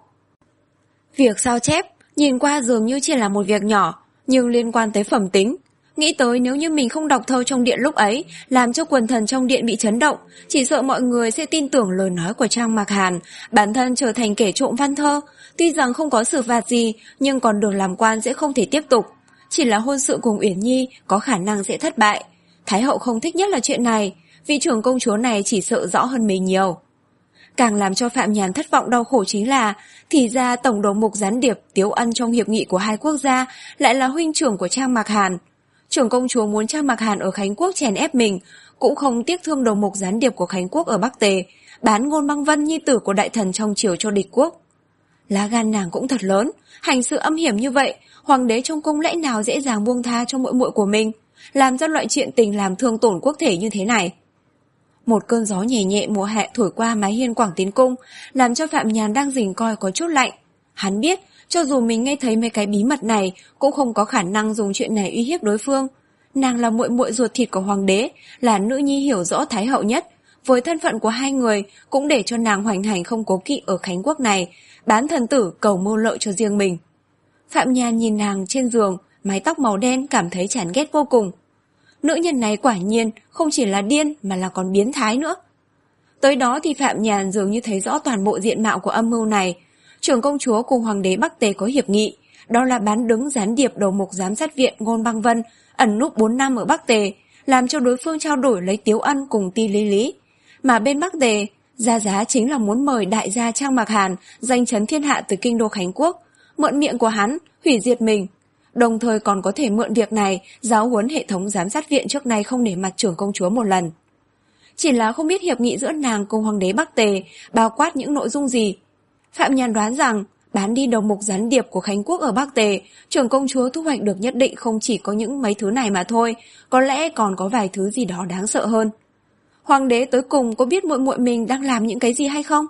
Việc sao chép nhìn qua dường như chỉ là một việc nhỏ, nhưng liên quan tới phẩm tính. Nghĩ tới nếu như mình không đọc thơ trong điện lúc ấy, làm cho quần thần trong điện bị chấn động, chỉ sợ mọi người sẽ tin tưởng lời nói của Trang Mạc Hàn, bản thân trở thành kẻ trộm văn thơ. Tuy rằng không có xử phạt gì, nhưng còn đường làm quan sẽ không thể tiếp tục. Chỉ là hôn sự cùng Uyển Nhi có khả năng sẽ thất bại. Thái hậu không thích nhất là chuyện này, vị trưởng công chúa này chỉ sợ rõ hơn mình nhiều. Càng làm cho Phạm Nhàn thất vọng đau khổ chính là, thì ra tổng đầu mục gián điệp Tiếu Ân trong hiệp nghị của hai quốc gia lại là huynh trưởng của Trang Mạc Hàn. Trưởng công chúa muốn Trang Mạc Hàn ở Khánh Quốc chèn ép mình, cũng không tiếc thương đầu mục gián điệp của Khánh Quốc ở Bắc Tề, bán Ngôn Băng Vân nhi tử của đại thần trong triều cho địch quốc. Lá gan nàng cũng thật lớn, hành sự âm hiểm như vậy, hoàng đế trong cung lẽ nào dễ dàng buông tha cho muội muội của mình, làm ra loại chuyện tình làm thương tổn quốc thể như thế này. Một cơn gió nhẹ nhẹ mùa hè thổi qua mái hiên Quảng Tín cung, làm cho Phạm Nhàn đang rình coi có chút lạnh. Hắn biết, cho dù mình nghe thấy mấy cái bí mật này, cũng không có khả năng dùng chuyện này uy hiếp đối phương. Nàng là muội muội ruột thịt của hoàng đế, là nữ nhi hiểu rõ thái hậu nhất. Với thân phận của hai người, cũng để cho nàng hoành hành không cố kỵ ở Khánh Quốc này, bán thần tử cầu mưu lợi cho riêng mình. Phạm Nhàn nhìn nàng trên giường, mái tóc màu đen, cảm thấy chán ghét vô cùng. Nữ nhân này quả nhiên không chỉ là điên mà là còn biến thái nữa. Tới đó thì Phạm Nhàn dường như thấy rõ toàn bộ diện mạo của âm mưu này. Trưởng công chúa cùng hoàng đế Bắc Tề có hiệp nghị, đó là bán đứng gián điệp đầu mục giám sát viện Ngôn Băng Vân ẩn núp bốn năm ở Bắc Tề, làm cho đối phương trao đổi lấy Tiếu Ân cùng Ti Lý Lý. Mà bên Bắc Tề, Gia Giá chính là muốn mời đại gia Trang Mạc Hàn danh chấn thiên hạ từ kinh đô Khánh Quốc, mượn miệng của hắn hủy diệt mình. Đồng thời còn có thể mượn việc này giáo huấn hệ thống giám sát viện trước nay không để mặt trưởng công chúa một lần. Chỉ là không biết hiệp nghị giữa nàng cùng hoàng đế Bắc Tề bao quát những nội dung gì. Phạm Nhàn đoán rằng bán đi đầu mục gián điệp của Khánh Quốc ở Bắc Tề, trưởng công chúa thu hoạch được nhất định không chỉ có những mấy thứ này mà thôi, có lẽ còn có vài thứ gì đó đáng sợ hơn. Hoàng đế tới cùng có biết muội muội mình đang làm những cái gì hay không?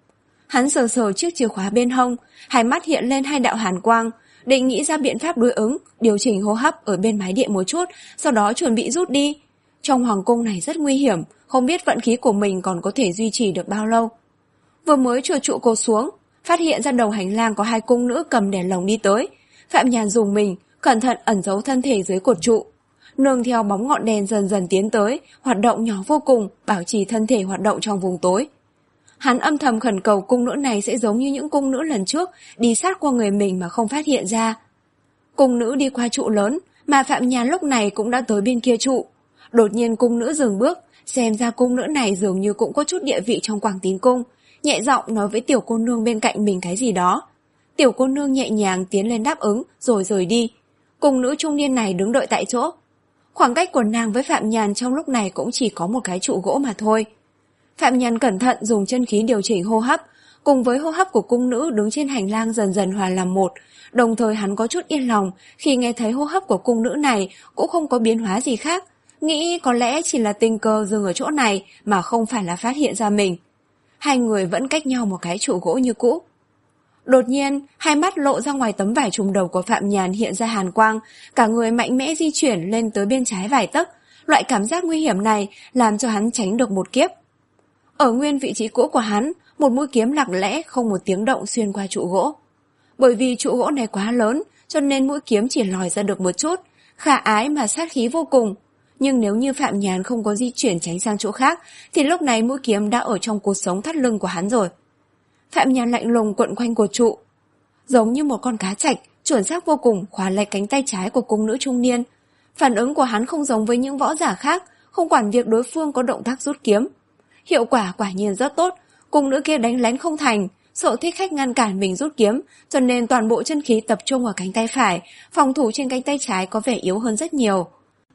Hắn sờ sờ chiếc chìa khóa bên hông, hai mắt hiện lên hai đạo hàn quang, định nghĩ ra biện pháp đối ứng, điều chỉnh hô hấp ở bên mái điện một chút, sau đó chuẩn bị rút đi. Trong hoàng cung này rất nguy hiểm, không biết vận khí của mình còn có thể duy trì được bao lâu. Vừa mới chuột trụ cột xuống, phát hiện ra đầu hành lang có hai cung nữ cầm đèn lồng đi tới. Phạm Nhàn dùng mình, cẩn thận ẩn giấu thân thể dưới cột trụ. Nương theo bóng ngọn đèn dần dần tiến tới, hoạt động nhỏ vô cùng, bảo trì thân thể hoạt động trong vùng tối. Hắn âm thầm khẩn cầu cung nữ này sẽ giống như những cung nữ lần trước, đi sát qua người mình mà không phát hiện ra. Cung nữ đi qua trụ lớn, mà Phạm Nhàn lúc này cũng đã tới bên kia trụ. Đột nhiên cung nữ dừng bước, xem ra cung nữ này dường như cũng có chút địa vị trong Quảng Tín cung, nhẹ giọng nói với tiểu cô nương bên cạnh mình cái gì đó. Tiểu cô nương nhẹ nhàng tiến lên đáp ứng rồi rời đi. Cung nữ trung niên này đứng đợi tại chỗ. Khoảng cách của nàng với Phạm Nhàn trong lúc này cũng chỉ có một cái trụ gỗ mà thôi. Phạm Nhàn cẩn thận dùng chân khí điều chỉnh hô hấp, cùng với hô hấp của cung nữ đứng trên hành lang dần dần hòa làm một. Đồng thời hắn có chút yên lòng khi nghe thấy hô hấp của cung nữ này cũng không có biến hóa gì khác, nghĩ có lẽ chỉ là tình cờ dừng ở chỗ này mà không phải là phát hiện ra mình. Hai người vẫn cách nhau một cái trụ gỗ như cũ. Đột nhiên, hai mắt lộ ra ngoài tấm vải trùm đầu của Phạm Nhàn hiện ra hàn quang, cả người mạnh mẽ di chuyển lên tới bên trái vài tấc. Loại cảm giác nguy hiểm này làm cho hắn tránh được một kiếp. Ở nguyên vị trí cũ của hắn, một mũi kiếm lặng lẽ không một tiếng động xuyên qua trụ gỗ. Bởi vì trụ gỗ này quá lớn, cho nên mũi kiếm chỉ lòi ra được một chút, khả ái mà sát khí vô cùng. Nhưng nếu như Phạm Nhàn không có di chuyển tránh sang chỗ khác, thì lúc này mũi kiếm đã ở trong cột sống thắt lưng của hắn rồi. Phạm Nhàn lạnh lùng quận quanh cột trụ, giống như một con cá trạch, chuẩn xác vô cùng khóa lấy cánh tay trái của cung nữ trung niên. Phản ứng của hắn không giống với những võ giả khác, không quản việc đối phương có động tác rút kiếm. Hiệu quả quả nhiên rất tốt, cung nữ kia đánh lén không thành, sợ thích khách ngăn cản mình rút kiếm, cho nên toàn bộ chân khí tập trung ở cánh tay phải, phòng thủ trên cánh tay trái có vẻ yếu hơn rất nhiều.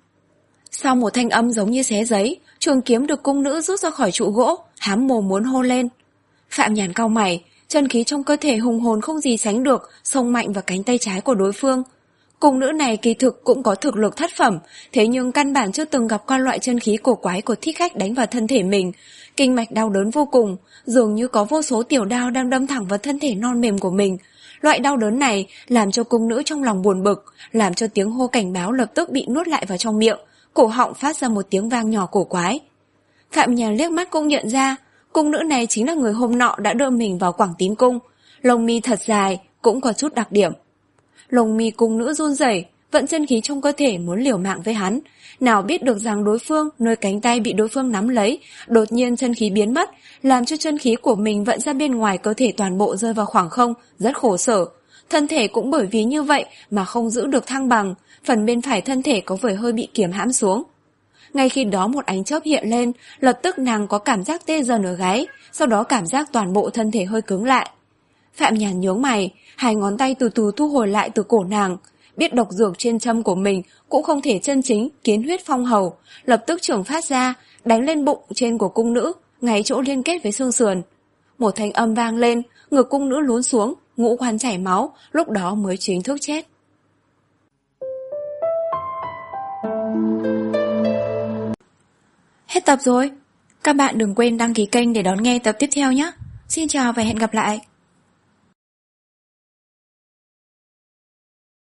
Sau một thanh âm giống như xé giấy, trường kiếm được cung nữ rút ra khỏi trụ gỗ, hám mồm muốn hô lên. Phạm Nhàn cau mày, chân khí trong cơ thể hùng hồn không gì sánh được, xông mạnh vào cánh tay trái của đối phương. Cung nữ này kỳ thực cũng có thực lực thất phẩm, thế nhưng căn bản chưa từng gặp qua loại chân khí cổ quái của thích khách đánh vào thân thể mình. Kinh mạch đau đớn vô cùng, dường như có vô số tiểu đao đang đâm thẳng vào thân thể non mềm của mình. Loại đau đớn này làm cho cung nữ trong lòng buồn bực, làm cho tiếng hô cảnh báo lập tức bị nuốt lại vào trong miệng, cổ họng phát ra một tiếng vang nhỏ cổ quái. Phạm Nhàn liếc mắt cũng nhận ra, cung nữ này chính là người hôm nọ đã đưa mình vào Quảng Tín Cung, lông mi thật dài, cũng có chút đặc điểm. Lông mi cung nữ run rẩy, vận chân khí trong cơ thể muốn liều mạng với hắn, nào biết được rằng đối phương nơi cánh tay bị đối phương nắm lấy, đột nhiên chân khí biến mất, làm cho chân khí của mình vận ra bên ngoài cơ thể toàn bộ rơi vào khoảng không, rất khổ sở. Thân thể cũng bởi vì như vậy mà không giữ được thăng bằng, phần bên phải thân thể có vẻ hơi bị kiềm hãm xuống. Ngay khi đó một ánh chớp hiện lên, lập tức nàng có cảm giác tê dần ở gáy, sau đó cảm giác toàn bộ thân thể hơi cứng lại. Phạm Nhàn nhướng mày, hai ngón tay từ từ thu hồi lại từ cổ nàng, biết độc dược trên châm của mình cũng không thể chân chính kiến huyết phong hầu, lập tức trưởng phát ra, đánh lên bụng trên của cung nữ, ngay chỗ liên kết với xương sườn. Một thanh âm vang lên, ngực cung nữ lún xuống, ngũ quan chảy máu, lúc đó mới chính thức chết. Hết tập rồi. Các bạn đừng quên đăng ký kênh để đón nghe tập tiếp theo nhé. Xin chào và hẹn gặp lại.